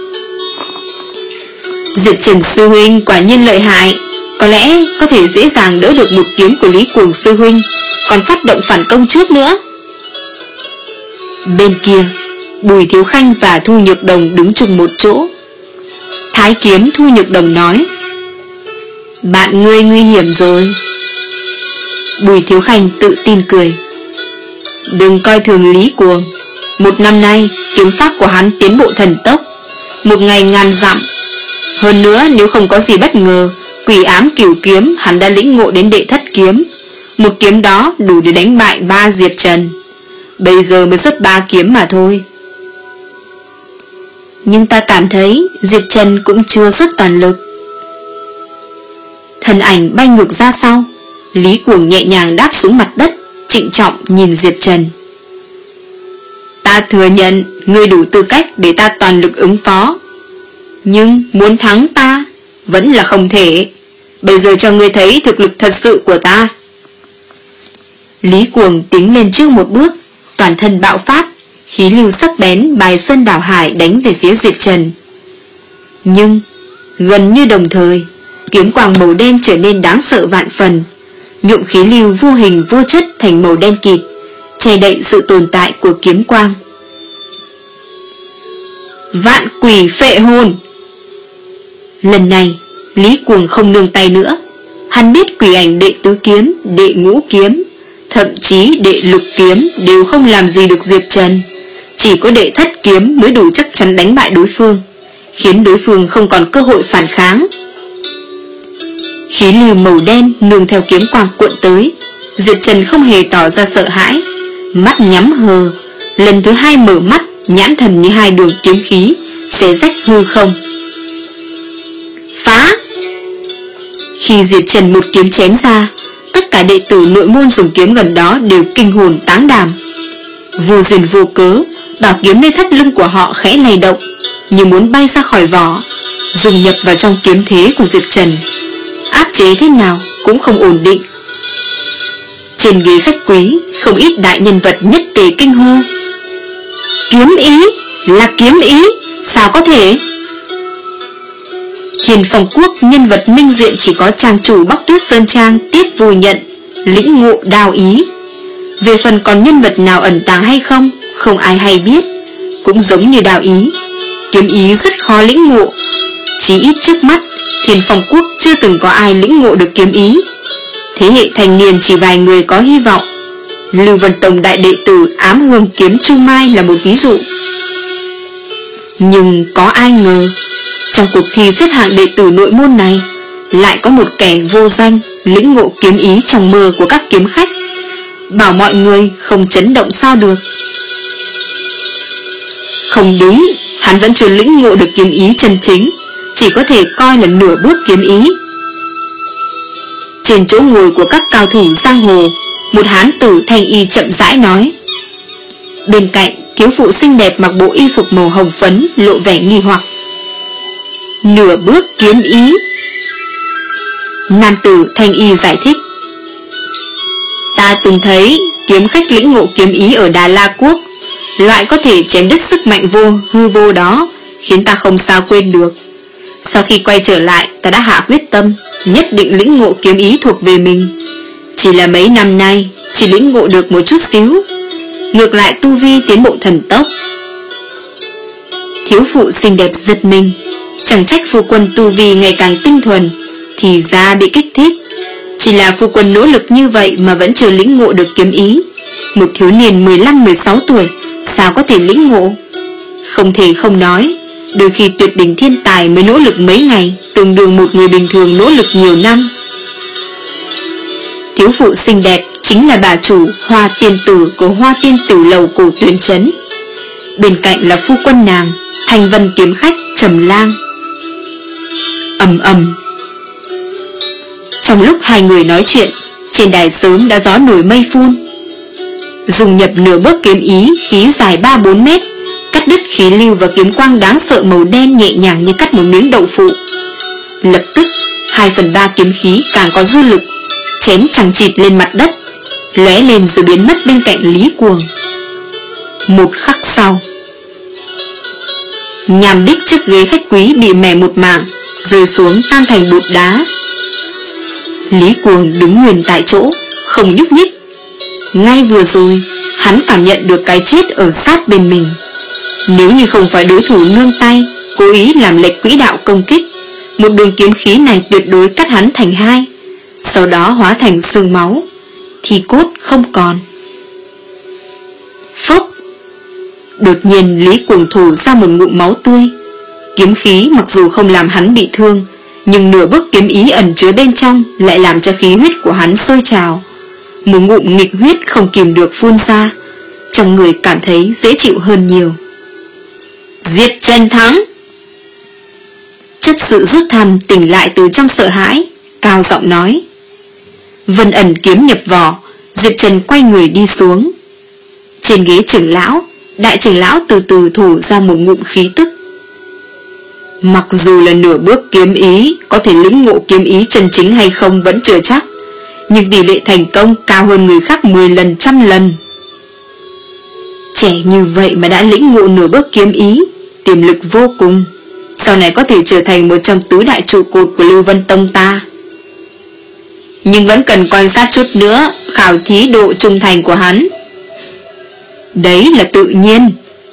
Diệp Trần sư huynh quả nhiên lợi hại, có lẽ có thể dễ dàng đỡ được một kiếm của Lý Cuồng sư huynh, còn phát động phản công trước nữa. Bên kia, Bùi Thiếu Khanh và Thu Nhược Đồng đứng chung một chỗ. Thái kiếm Thu Nhược Đồng nói: Bạn ngươi nguy hiểm rồi. Bùi Thiếu Khanh tự tin cười: Đừng coi thường Lý Cuồng, một năm nay kiếm pháp của hắn tiến bộ thần tốc, một ngày ngàn dặm. Hơn nữa nếu không có gì bất ngờ, Quỷ Ám Cửu kiếm hắn đã lĩnh ngộ đến đệ thất kiếm, một kiếm đó đủ để đánh bại ba Diệp Trần. Bây giờ mới xuất ba kiếm mà thôi. Nhưng ta cảm thấy Diệp Trần cũng chưa xuất toàn lực. Thân ảnh bay ngược ra sau, Lý Cuồng nhẹ nhàng đáp xuống mặt đất, trịnh trọng nhìn Diệp Trần. Ta thừa nhận ngươi đủ tư cách để ta toàn lực ứng phó, nhưng muốn thắng ta vẫn là không thể. Bây giờ cho ngươi thấy thực lực thật sự của ta. Lý Cuồng tiến lên trước một bước, toàn thân bạo phát, khí lưu sắc bén bài sơn đảo hải đánh về phía Diệp Trần. Nhưng gần như đồng thời, kiếm quang màu đen trở nên đáng sợ vạn phần, nhuộm khí lưu vô hình vô chất thành màu đen kịt, che đậy sự tồn tại của kiếm quang. Vạn quỷ phệ hồn. Lần này Lý Cuồng không nương tay nữa, Hắn biết quỷ ảnh đệ tứ kiếm, đệ ngũ kiếm, thậm chí đệ lục kiếm đều không làm gì được Diệp Trần. Chỉ có đệ thất kiếm mới đủ chắc chắn đánh bại đối phương, khiến đối phương không còn cơ hội phản kháng. Khí lưu màu đen nương theo kiếm quang cuộn tới. Diệp Trần không hề tỏ ra sợ hãi, mắt nhắm hờ, lần thứ hai mở mắt, nhãn thần như hai đường kiếm khí xé rách hư không. Phá! Khi Diệp Trần một kiếm chém ra, tất cả đệ tử nội môn dùng kiếm gần đó đều kinh hồn táng đảm. Vô duyên vô cớ, bảo kiếm nơi thắt lưng của họ khẽ lay động, như muốn bay ra khỏi vỏ, dung nhập vào trong kiếm thế của Diệp Trần. Áp chế thế nào cũng không ổn định. Trên ghế khách quý, không ít đại nhân vật nhất tề kinh hô. Kiếm ý, là kiếm ý, sao có thể? Hiền Phong Quốc, nhân vật minh diện chỉ có trang chủ Bắc Tuyết Sơn Trang Tiết Vô Nhận lĩnh ngộ đao ý. Về phần còn nhân vật nào ẩn tàng hay không, không ai hay biết. Cũng giống như đao ý, kiếm ý rất khó lĩnh ngộ. Chỉ ít trước mắt, Hiền Phong Quốc chưa từng có ai lĩnh ngộ được kiếm ý. Thế hệ thành niên chỉ vài người có hy vọng. Lưu Vân Tông đại đệ tử Ám Hương Kiếm Chu Mai là một ví dụ. Nhưng có ai ngờ, trong cuộc thi xếp hạng đệ tử nội môn này lại có một kẻ vô danh lĩnh ngộ kiếm ý trong mơ của các kiếm khách. Bảo mọi người không chấn động sao được. Không đúng, hắn vẫn chưa lĩnh ngộ được kiếm ý chân chính, chỉ có thể coi là nửa bước kiếm ý. Trên chỗ ngồi của các cao thủ giang hồ, một hán tử thanh y chậm rãi nói. Bên cạnh, thiếu phụ xinh đẹp mặc bộ y phục màu hồng phấn lộ vẻ nghi hoặc. Nửa bước kiếm ý. Nam tử thanh y giải thích. Ta từng thấy kiếm khách lĩnh ngộ kiếm ý ở Đà La Quốc, loại có thể chém đứt sức mạnh vô hư vô đó khiến ta không sao quên được. Sau khi quay trở lại, ta đã hạ quyết tâm nhất định lĩnh ngộ kiếm ý thuộc về mình. Chỉ là mấy năm nay chỉ lĩnh ngộ được một chút xíu, ngược lại tu vi tiến bộ thần tốc. Thiếu phụ xinh đẹp giật mình. Chẳng trách phu quân tu vi ngày càng tinh thuần, thì ra bị kích thích. Chỉ là phu quân nỗ lực như vậy mà vẫn chưa lĩnh ngộ được kiếm ý. Một thiếu niên mười lăm mười sáu tuổi sao có thể lĩnh ngộ? Không thể không nói, đôi khi tuyệt đỉnh thiên tài mới nỗ lực mấy ngày tương đương một người bình thường nỗ lực nhiều năm. Thiếu phụ xinh đẹp chính là bà chủ Hoa Tiên Tử của Hoa Tiên Tử Lầu cổ Tuyên Trấn. Bên cạnh là phu quân nàng, Thanh Vân kiếm khách Trầm Lang. Ầm ầm. Trong lúc hai người nói chuyện, trên đài sớm đã gió nổi mây phun. Dùng nhập nửa bước kiếm ý, khí dài ba bốn mét, cắt đứt khí lưu và kiếm quang đáng sợ màu đen nhẹ nhàng như cắt một miếng đậu phụ. Lập tức, hai phần ba kiếm khí càng có dư lực, chém chằng chịt lên mặt đất, lóe lên rồi biến mất bên cạnh Lý Cuồng. Một khắc sau, nhàm đích trước ghế khách quý bị mẻ một mảng, rơi xuống tan thành bụt đá. Lý Cuồng đứng nguyên tại chỗ, không nhúc nhích. Ngay vừa rồi, hắn cảm nhận được cái chết ở sát bên mình. Nếu như không phải đối thủ nương tay, cố ý làm lệch quỹ đạo công kích, một đường kiếm khí này tuyệt đối cắt hắn thành hai, sau đó hóa thành xương máu, thì cốt không còn. Phốc! Đột nhiên Lý Cuồng thổ ra một ngụm máu tươi. Kiếm khí mặc dù không làm hắn bị thương, nhưng nửa bước kiếm ý ẩn chứa bên trong lại làm cho khí huyết của hắn sôi trào. Một ngụm nghịch huyết không kìm được phun ra, trong người cảm thấy dễ chịu hơn nhiều. Diệp Trần thắng! Chấp sự rút thăm tỉnh lại từ trong sợ hãi, cao giọng nói. Vân ẩn kiếm nhập vỏ, Diệp Trần quay người đi xuống. Trên ghế trưởng lão, đại trưởng lão từ từ thổ ra một ngụm khí tức. Mặc dù là nửa bước kiếm ý, có thể lĩnh ngộ kiếm ý chân chính hay không vẫn chưa chắc, nhưng tỷ lệ thành công cao hơn người khác mười lần trăm lần. Trẻ như vậy mà đã lĩnh ngộ nửa bước kiếm ý, tiềm lực vô cùng, sau này có thể trở thành một trong tứ đại trụ cột của Lưu Vân Tông ta. Nhưng vẫn cần quan sát chút nữa, khảo thí độ trung thành của hắn. Đấy là tự nhiên.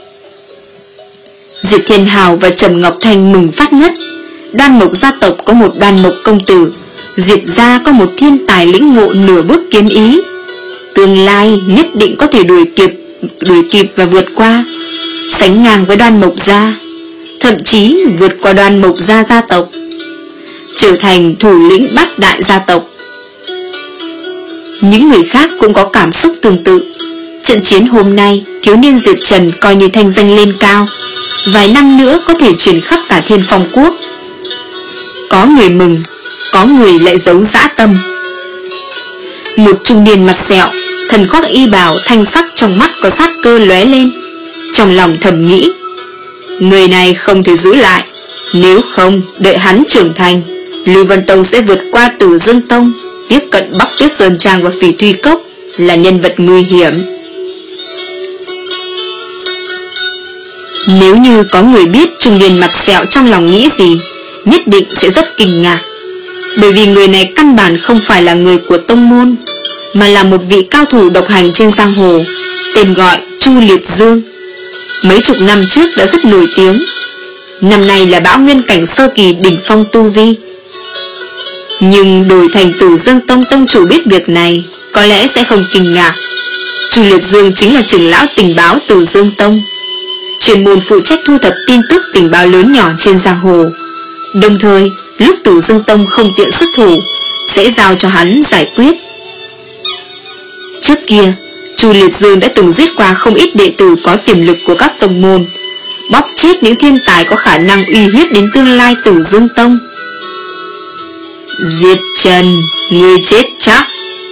Diệp Thiên Hào và Trầm Ngọc Thanh mừng phát ngất. Đoan Mộc gia tộc có một Đoan Mộc công tử, Diệp gia có một thiên tài lĩnh ngộ nửa bước kiếm ý, tương lai nhất định có thể đuổi kịp đuổi kịp và vượt qua, sánh ngang với Đoan Mộc gia, thậm chí vượt qua Đoan Mộc gia gia tộc, trở thành thủ lĩnh bát đại gia tộc. Những người khác cũng có cảm xúc tương tự. Trận chiến hôm nay, thiếu niên Diệp Trần coi như thanh danh lên cao, vài năm nữa có thể truyền khắp cả Thiên Phong quốc. Có người mừng, có người lại giấu dã tâm. Một trung niên mặt sẹo, thần khoác y bào, thanh sắc trong mắt có sát cơ lóe lên. Trong lòng thầm nghĩ, người này không thể giữ lại, nếu không đợi hắn trưởng thành, Lưu Vân Tông sẽ vượt qua Tử Dương Tông, tiếp cận Bắc Tuyết Sơn Trang và Phỉ Thủy Cốc, là nhân vật nguy hiểm. Nếu như có người biết trung niên mặt sẹo trong lòng nghĩ gì, nhất định sẽ rất kinh ngạc, bởi vì người này căn bản không phải là người của tông môn, mà là một vị cao thủ độc hành trên giang hồ, tên gọi Chu Liệt Dương. Mấy chục năm trước đã rất nổi tiếng, năm nay là bão nguyên cảnh sơ kỳ đỉnh phong tu vi. Nhưng đổi thành Tử Dương Tông tông chủ biết việc này, có lẽ sẽ không kinh ngạc. Chu Liệt Dương chính là trưởng lão tình báo Tử Dương Tông, chuyên môn phụ trách thu thập tin tức tình báo lớn nhỏ trên giang hồ. Đồng thời, lúc Tử Dương Tông không tiện xuất thủ, sẽ giao cho hắn giải quyết. Trước kia, Chu Liệt Dương đã từng giết qua không ít đệ tử có tiềm lực của các tông môn, bóp chết những thiên tài có khả năng uy hiếp đến tương lai Tử Dương Tông. Diệp Trần, ngươi chết chắc.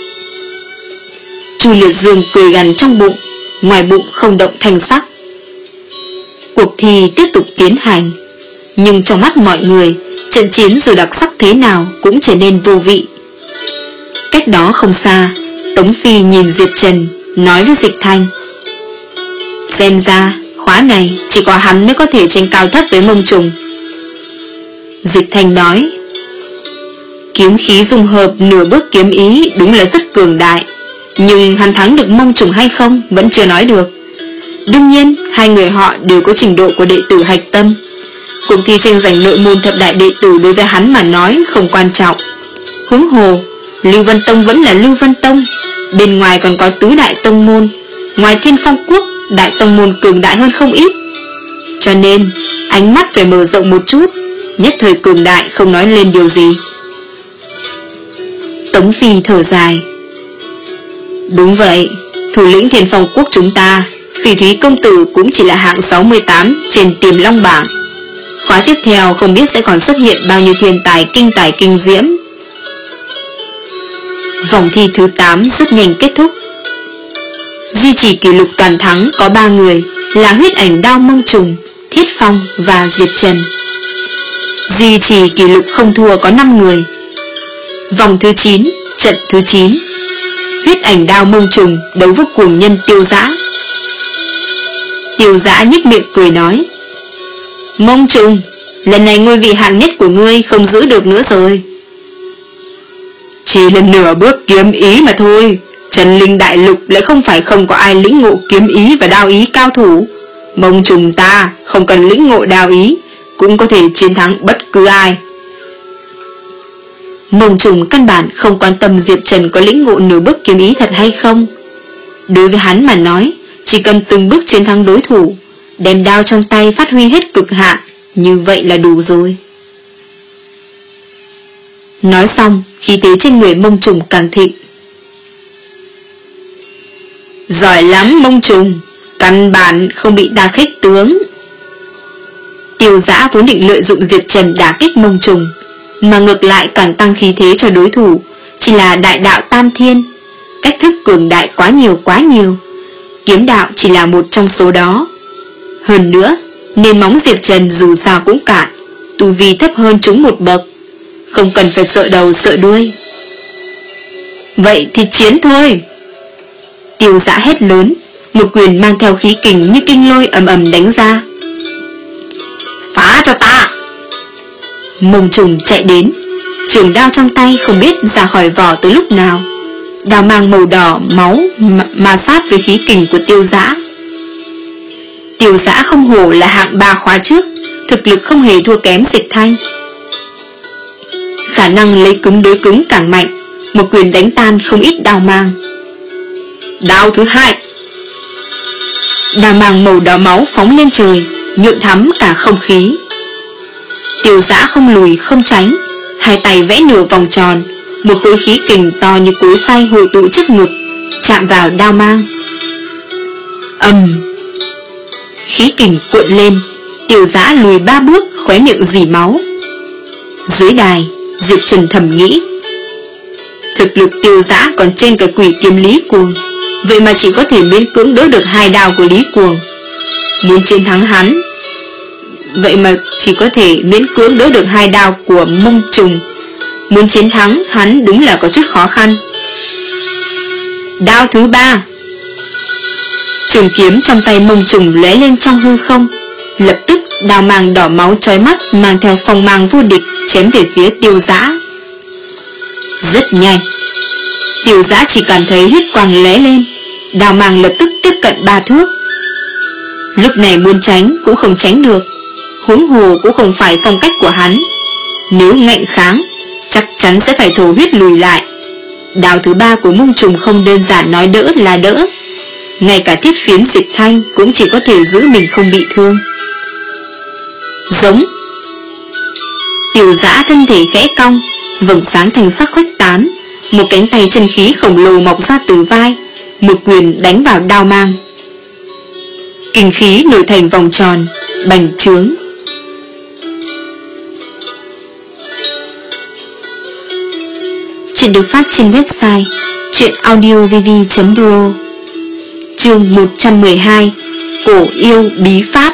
Chu Liệt Dương cười gằn trong bụng, ngoài bụng không động thanh sắc. Cuộc thi tiếp tục tiến hành, nhưng trong mắt mọi người, trận chiến dù đặc sắc thế nào cũng trở nên vô vị. Cách đó không xa, Tống Phi nhìn Diệp Trần, nói với Dịch Thanh, xem ra khóa này chỉ có hắn mới có thể tranh cao thấp với Mông Trùng. Dịch Thanh nói, kiếm khí dung hợp nửa bước kiếm ý đúng là rất cường đại, nhưng hắn thắng được Mông Trùng hay không vẫn chưa nói được. Đương nhiên, hai người họ đều có trình độ của đệ tử hạch tâm. Cuộc thi tranh giành nội môn thập đại đệ tử đối với hắn mà nói không quan trọng. Huống hồ, Lưu Vân Tông vẫn là Lưu Vân Tông, bên ngoài còn có tứ đại tông môn, ngoài Thiên Phong Quốc, đại tông môn cường đại hơn không ít. Cho nên, ánh mắt phải mở rộng một chút, nhất thời cường đại không nói lên điều gì. Tống Phi thở dài, đúng vậy, thủ lĩnh Thiên Phong Quốc chúng ta, Phỉ Thúy công tử cũng chỉ là hạng sáu mươi tám trên Tiềm Long bảng. Khóa tiếp theo không biết sẽ còn xuất hiện bao nhiêu thiên tài kinh tài kinh diễm. Vòng thi thứ tám rất nhanh kết thúc. Duy trì kỷ lục toàn thắng có ba người là Huyết Ảnh Đao Mông Trùng, Thiết Phong và Diệp Trần. Duy trì kỷ lục không thua có năm người. Vòng thứ chín, trận thứ chín, Huyết Ảnh Đao Mông Trùng đấu với cuồng nhân Tiêu Dã. Tiêu Dã nhếch miệng cười nói, Mông Trùng, lần này ngôi vị hạng nhất của ngươi không giữ được nữa rồi. Chỉ là nửa bước kiếm ý mà thôi. Trần Linh Đại Lục lại không phải không có ai lĩnh ngộ kiếm ý và đao ý cao thủ. Mông Trùng ta không cần lĩnh ngộ đao ý cũng có thể chiến thắng bất cứ ai. Mông Trùng căn bản không quan tâm Diệp Trần có lĩnh ngộ nửa bước kiếm ý thật hay không. Đối với hắn mà nói, chỉ cần từng bước chiến thắng đối thủ, đem đao trong tay phát huy hết cực hạn, như vậy là đủ rồi. Nói xong, khí thế trên người Mông Trùng càng thịnh. Giỏi lắm Mông Trùng, căn bản không bị ta khích tướng. Tiêu Dã vốn định lợi dụng Diệp Trần đả kích Mông Trùng, mà ngược lại càng tăng khí thế cho đối thủ. Chỉ là đại đạo tam thiên, cách thức cường đại quá nhiều quá nhiều, kiếm đạo chỉ là một trong số đó. Hơn nữa, nền móng Diệp Trần dù sao cũng cạn, tu vi thấp hơn chúng một bậc, không cần phải sợ đầu sợ đuôi. Vậy thì chiến thôi. Tiêu Dã hét lớn, một quyền mang theo khí kình như kinh lôi ầm ầm đánh ra. Phá cho ta! Mông Trùng chạy đến, trường đao trong tay không biết ra khỏi vỏ từ lúc nào. Đao mang màu đỏ máu mà, mà sát với khí kình của Tiêu Dã. Tiêu Dã không hổ là hạng ba khóa trước, thực lực không hề thua kém Dịch Thanh. khả năng lấy cứng đối cứng càng mạnh, một quyền đánh tan không ít đao mang. Đao thứ hai. Đao mang màu đỏ máu phóng lên trời, nhuộm thắm cả không khí. Tiêu Dã không lùi không tránh, hai tay vẽ nửa vòng tròn, một khối khí kình to như cối xay hội tụ trước ngực, chạm vào đao mang. Ầm! Khí kình cuộn lên, Tiêu Dã lùi ba bước, khóe miệng rỉ máu. Dưới đài, Diệp Trần thầm nghĩ, thực lực Tiêu Dã còn trên cả quỷ kiếm Lý Cuồng, vậy mà chỉ có thể miễn cưỡng đỡ được hai đao của Lý Cuồng. Muốn chiến thắng hắn, vậy mà chỉ có thể miễn cưỡng đỡ được hai đao của Mông Trùng. Muốn chiến thắng hắn đúng là có chút khó khăn. Đao thứ ba. Trường kiếm trong tay Mông Trùng lóe lên trong hư không, lập tức đao mang đỏ máu chói mắt mang theo phong mang vô địch chém về phía Tiêu Dã. Rất nhanh, Tiêu Dã chỉ cảm thấy huyết quang lóe lên, đao mang lập tức tiếp cận ba thước. Lúc này muốn tránh cũng không tránh được, huống hồ cũng không phải phong cách của hắn. Nếu ngạnh kháng, chắc chắn sẽ phải thổ huyết lùi lại. Đao thứ ba của Mông Trùng không đơn giản nói đỡ là đỡ, ngay cả thiết phiến Dịch Thanh cũng chỉ có thể giữ mình không bị thương. Giống. Tiêu Dã thân thể khẽ cong, vầng sáng thành sắc khuếch tán, một cánh tay chân khí khổng lồ mọc ra từ vai, một quyền đánh vào đao mang. Kinh khí nổi thành vòng tròn, bành trướng. Chuyện được phát trên website truyện audio v v chấm pro. Chương một trăm mười hai. Cổ yêu bí pháp.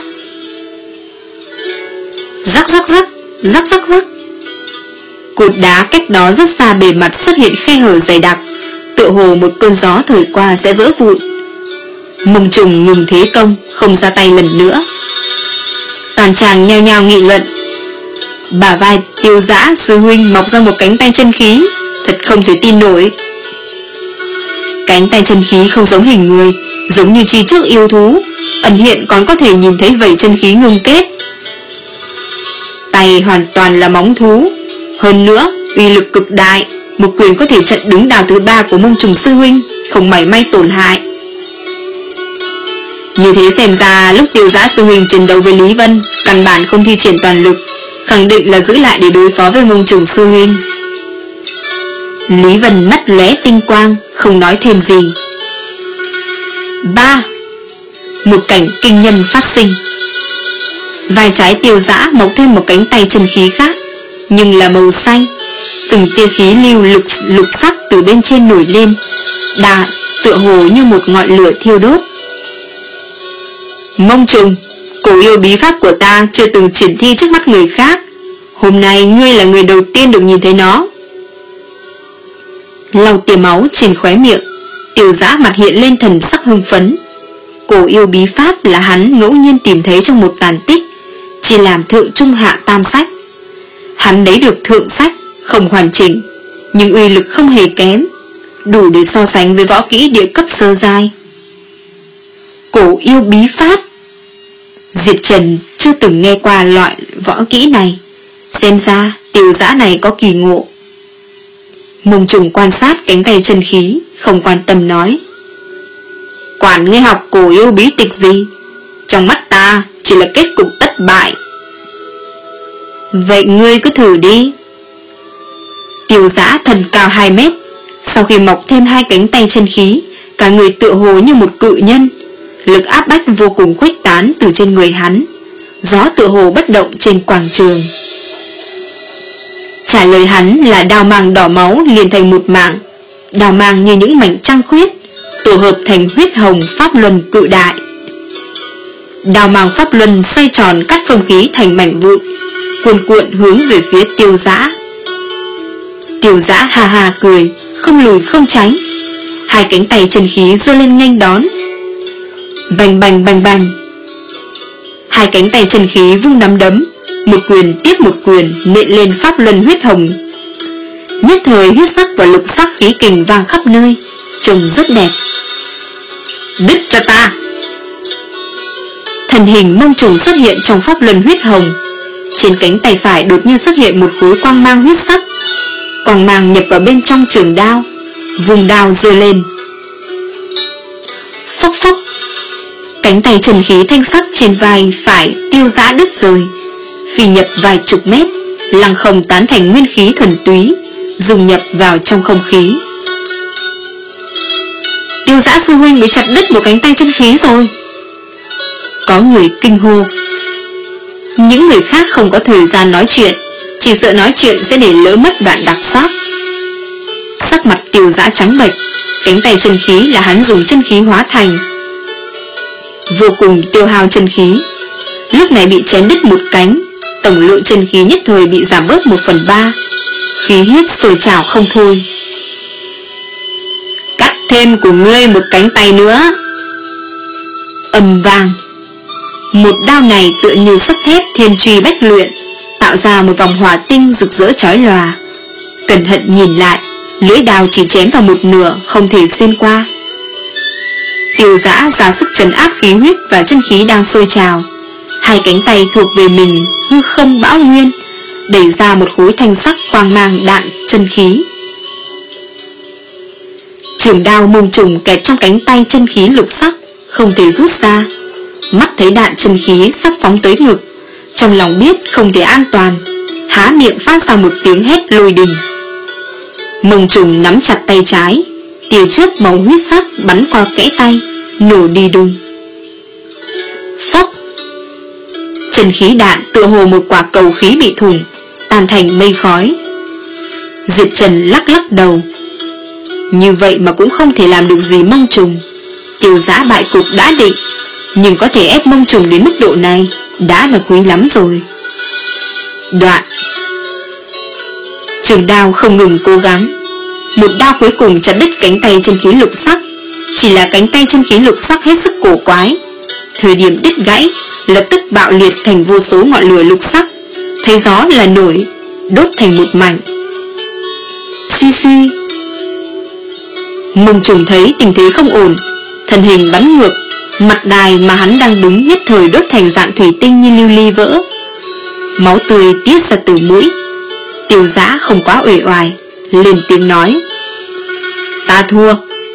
Rắc rắc rắc, rắc rắc rắc. Cột đá cách đó rất xa bề mặt xuất hiện khe hở dày đặc, tựa hồ một cơn gió thổi qua sẽ vỡ vụn. Mông Trùng ngừng thế công, không ra tay lần nữa. Toàn tràng nhao nhao nghị luận. Bả vai Tiêu Dã sư huynh mọc ra một cánh tay chân khí, thật không thể tin nổi. Cánh tay chân khí không giống hình người, giống như chi trước yêu thú, ẩn hiện còn có thể nhìn thấy vảy chân khí ngưng kết. Tay hoàn toàn là móng thú, hơn nữa uy lực cực đại, một quyền có thể chặn đứng đao thứ ba của Mông Trùng sư huynh, không mảy may tổn hại. Như thế xem ra lúc Tiêu Dã sư huynh chiến đấu với Lý Vân, căn bản không thi triển toàn lực, khẳng định là giữ lại để đối phó với Mông Trùng sư huynh. Lý Vân mắt lóe tinh quang, không nói thêm gì. Ba. Một cảnh kinh nhân phát sinh. Vai trái Tiêu Dã mọc thêm một cánh tay chân khí khác, nhưng là màu xanh. Từng tia khí lưu lục lục sắc từ bên trên nổi lên, đà tựa hồ như một ngọn lửa thiêu đốt. Mông Trùng, cổ yêu bí pháp của ta chưa từng triển thi trước mắt người khác, hôm nay ngươi là người đầu tiên được nhìn thấy nó. Lau tia máu trên khóe miệng, Tiêu Dã mặt hiện lên thần sắc hưng phấn. Cổ yêu bí pháp là hắn ngẫu nhiên tìm thấy trong một tàn tích, chỉ làm thượng trung hạ tam sách. Hắn lấy được thượng sách, không hoàn chỉnh, nhưng uy lực không hề kém, đủ để so sánh với võ kỹ địa cấp sơ giai. Cổ yêu bí pháp. Diệp Trần chưa từng nghe qua loại võ kỹ này, xem ra Tiêu Dã này có kỳ ngộ. Mông Trùng quan sát cánh tay chân khí, không quan tâm nói. Quản ngươi học cổ yêu bí tịch gì, trong mắt ta chỉ là kết cục thất bại. Vậy ngươi cứ thử đi. Tiêu Dã thân cao hai mét, sau khi mọc thêm hai cánh tay chân khí, cả người tựa hồ như một cự nhân, lực áp bách vô cùng khuếch tán từ trên người hắn, gió tựa hồ bất động trên quảng trường. Trả lời hắn là đao mang đỏ máu liền thành một mảng, đao mang như những mảnh trăng khuyết, tổ hợp thành huyết hồng pháp luân cự đại. Đao mang pháp luân xoay tròn cắt không khí thành mảnh vụn, cuồn cuộn hướng về phía Tiêu Dã. Tiêu Dã ha ha cười, không lùi không tránh, hai cánh tay chân khí giơ lên nghênh đón. Bành bành bành bành, hai cánh tay chân khí vung nắm đấm, một quyền tiếp một quyền nện lên pháp luân huyết hồng. Nhất thời huyết sắc và lục sắc khí kình vang khắp nơi, trông rất đẹp. Đứt cho ta! Thần hình Mông Trùng xuất hiện trong pháp luân huyết hồng, trên cánh tay phải đột nhiên xuất hiện một khối quang mang huyết sắc, quang mang nhập vào bên trong trường đao, vùng đao giơ lên. Phốc phốc, cánh tay trần khí thanh sắc trên vai phải Tiêu Dã đứt rời, phi nhập vài chục mét, lăng không tán thành nguyên khí thuần túy, dùng nhập vào trong không khí. Tiêu Dã sư huynh bị chặt đứt một cánh tay chân khí rồi. Có người kinh hô. Những người khác không có thời gian nói chuyện, chỉ sợ nói chuyện sẽ để lỡ mất đoạn đặc sắc. Sắc mặt Tiêu Dã trắng bệch, cánh tay chân khí là hắn dùng chân khí hóa thành, vô cùng tiêu hao chân khí. Lúc này bị chém đứt một cánh, tổng lượng chân khí nhất thời bị giảm bớt một phần ba, khí huyết sôi trào không thôi. Cắt thêm của ngươi một cánh tay nữa. Ầm vang, một đao này tựa như sắt thép thiên truy bách luyện, tạo ra một vòng hỏa tinh rực rỡ chói lòa. Cẩn thận nhìn lại, lưỡi đao chỉ chém vào một nửa, không thể xuyên qua. Tiêu Dã ra sức trấn áp khí huyết và chân khí đang sôi trào. Hai cánh tay thuộc về mình hư không bão nguyên, đẩy ra một khối thanh sắc quang mang đạn chân khí. Trường đao mông trùng kẹt trong cánh tay chân khí lục sắc, không thể rút ra. Mắt thấy đạn chân khí sắp phóng tới ngực, trong lòng biết không thể an toàn, há miệng phát ra một tiếng hét lôi đình. Mông trùng nắm chặt tay trái, tia chớp màu huyết sắc bắn qua kẽ tay, nổ đi đùng. Phốc, chân khí đạn tựa hồ một quả cầu khí bị thủng, tan thành mây khói. Diệp Trần lắc lắc đầu. Như vậy mà cũng không thể làm được gì mông trùng. Tiêu Dã bại cục đã định, nhưng có thể ép mông trùng đến mức độ này đã là quý lắm rồi. Đoạn, trường đao không ngừng cố gắng. Một đao cuối cùng chặt đứt cánh tay chân khí lục sắc. Chỉ là cánh tay chân khí lục sắc hết sức cổ quái. Thời điểm đứt gãy, lập tức bạo liệt thành vô số ngọn lửa lục sắc, thấy gió là nổi, đốt thành một mảnh. Suy suy, Mông trùng thấy tình thế không ổn, thân hình bắn ngược, mặt đài mà hắn đang đứng nhất thời đốt thành dạng thủy tinh như lưu ly vỡ. Máu tươi tiết ra từ mũi. Tiêu Dã không quá uể oải, lên tiếng nói: Ta thua.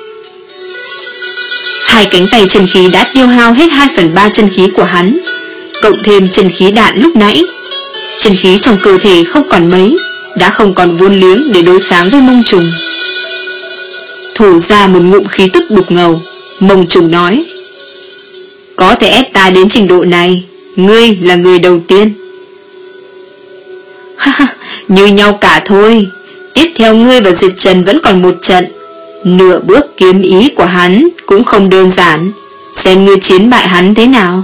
Hai cánh tay chân khí đã tiêu hao hết hai phần ba chân khí của hắn, cộng thêm chân khí đạn lúc nãy, chân khí trong cơ thể không còn mấy, đã không còn vốn liếng để đối kháng với mông trùng. Thổ ra một ngụm khí tức đục ngầu, mông trùng nói: Có thể ép ta đến trình độ này, ngươi là người đầu tiên. Ha như nhau cả thôi. Tiếp theo ngươi và Diệp Trần vẫn còn một trận. Nửa bước kiếm ý của hắn cũng không đơn giản, xem ngươi chiến bại hắn thế nào.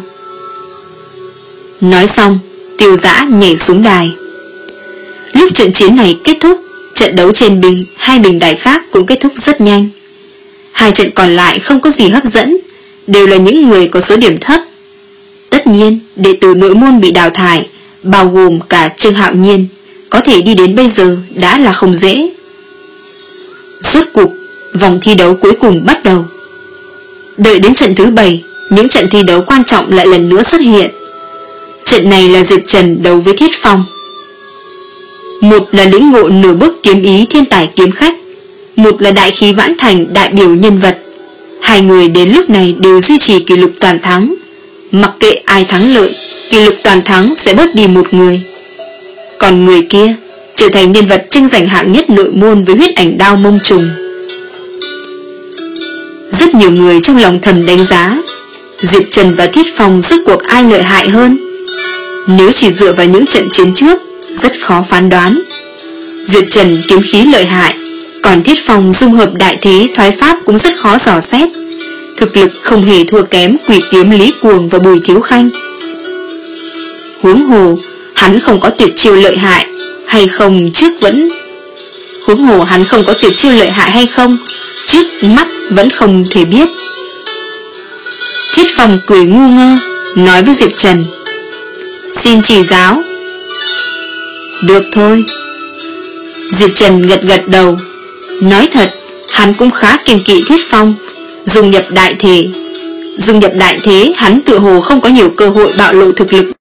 Nói xong, Tiêu Dã nhảy xuống đài. Lúc trận chiến này kết thúc, trận đấu trên bình hai bình đài khác cũng kết thúc rất nhanh. Hai trận còn lại không có gì hấp dẫn, đều là những người có số điểm thấp. Tất nhiên, đệ tử nội môn bị đào thải, bao gồm cả Trương Hạo Nhiên, có thể đi đến bây giờ đã là không dễ. Rốt cuộc, vòng thi đấu cuối cùng bắt đầu. Đợi đến trận thứ bảy, những trận thi đấu quan trọng lại lần nữa xuất hiện. Trận này là Diệp Trần đấu với Thiết Phong. Một là lĩnh ngộ nửa bước kiếm ý thiên tài kiếm khách, một là đại khí vãn thành đại biểu nhân vật. Hai người đến lúc này đều duy trì kỷ lục toàn thắng. Mặc kệ ai thắng lợi, kỷ lục toàn thắng sẽ bớt đi một người. Còn người kia trở thành nhân vật tranh giành hạng nhất nội môn với huyết ảnh đao mông trùng. Rất nhiều người trong lòng thầm đánh giá Diệp Trần và Thiết Phong rốt cuộc ai lợi hại hơn. Nếu chỉ dựa vào những trận chiến trước, rất khó phán đoán. Diệp Trần kiếm khí lợi hại, còn Thiết Phong dung hợp đại thế thoái pháp cũng rất khó dò xét. Thực lực không hề thua kém Quỷ Kiếm Lý Cuồng và Bùi Thiếu Khanh. Huống hồ hắn không có tuyệt chiêu lợi hại hay không trước vẫn Huống hồ hắn không có tuyệt chiêu lợi hại hay không trước mắt vẫn không thể biết. Thiết Phong cười ngu ngơ, nói với Diệp Trần: Xin chỉ giáo. Được thôi. Diệp Trần gật gật đầu. Nói thật, hắn cũng khá kiêng kỵ Thiết Phong. Dùng nhập đại thế Dùng nhập đại thế hắn tự hồ không có nhiều cơ hội bạo lộ thực lực.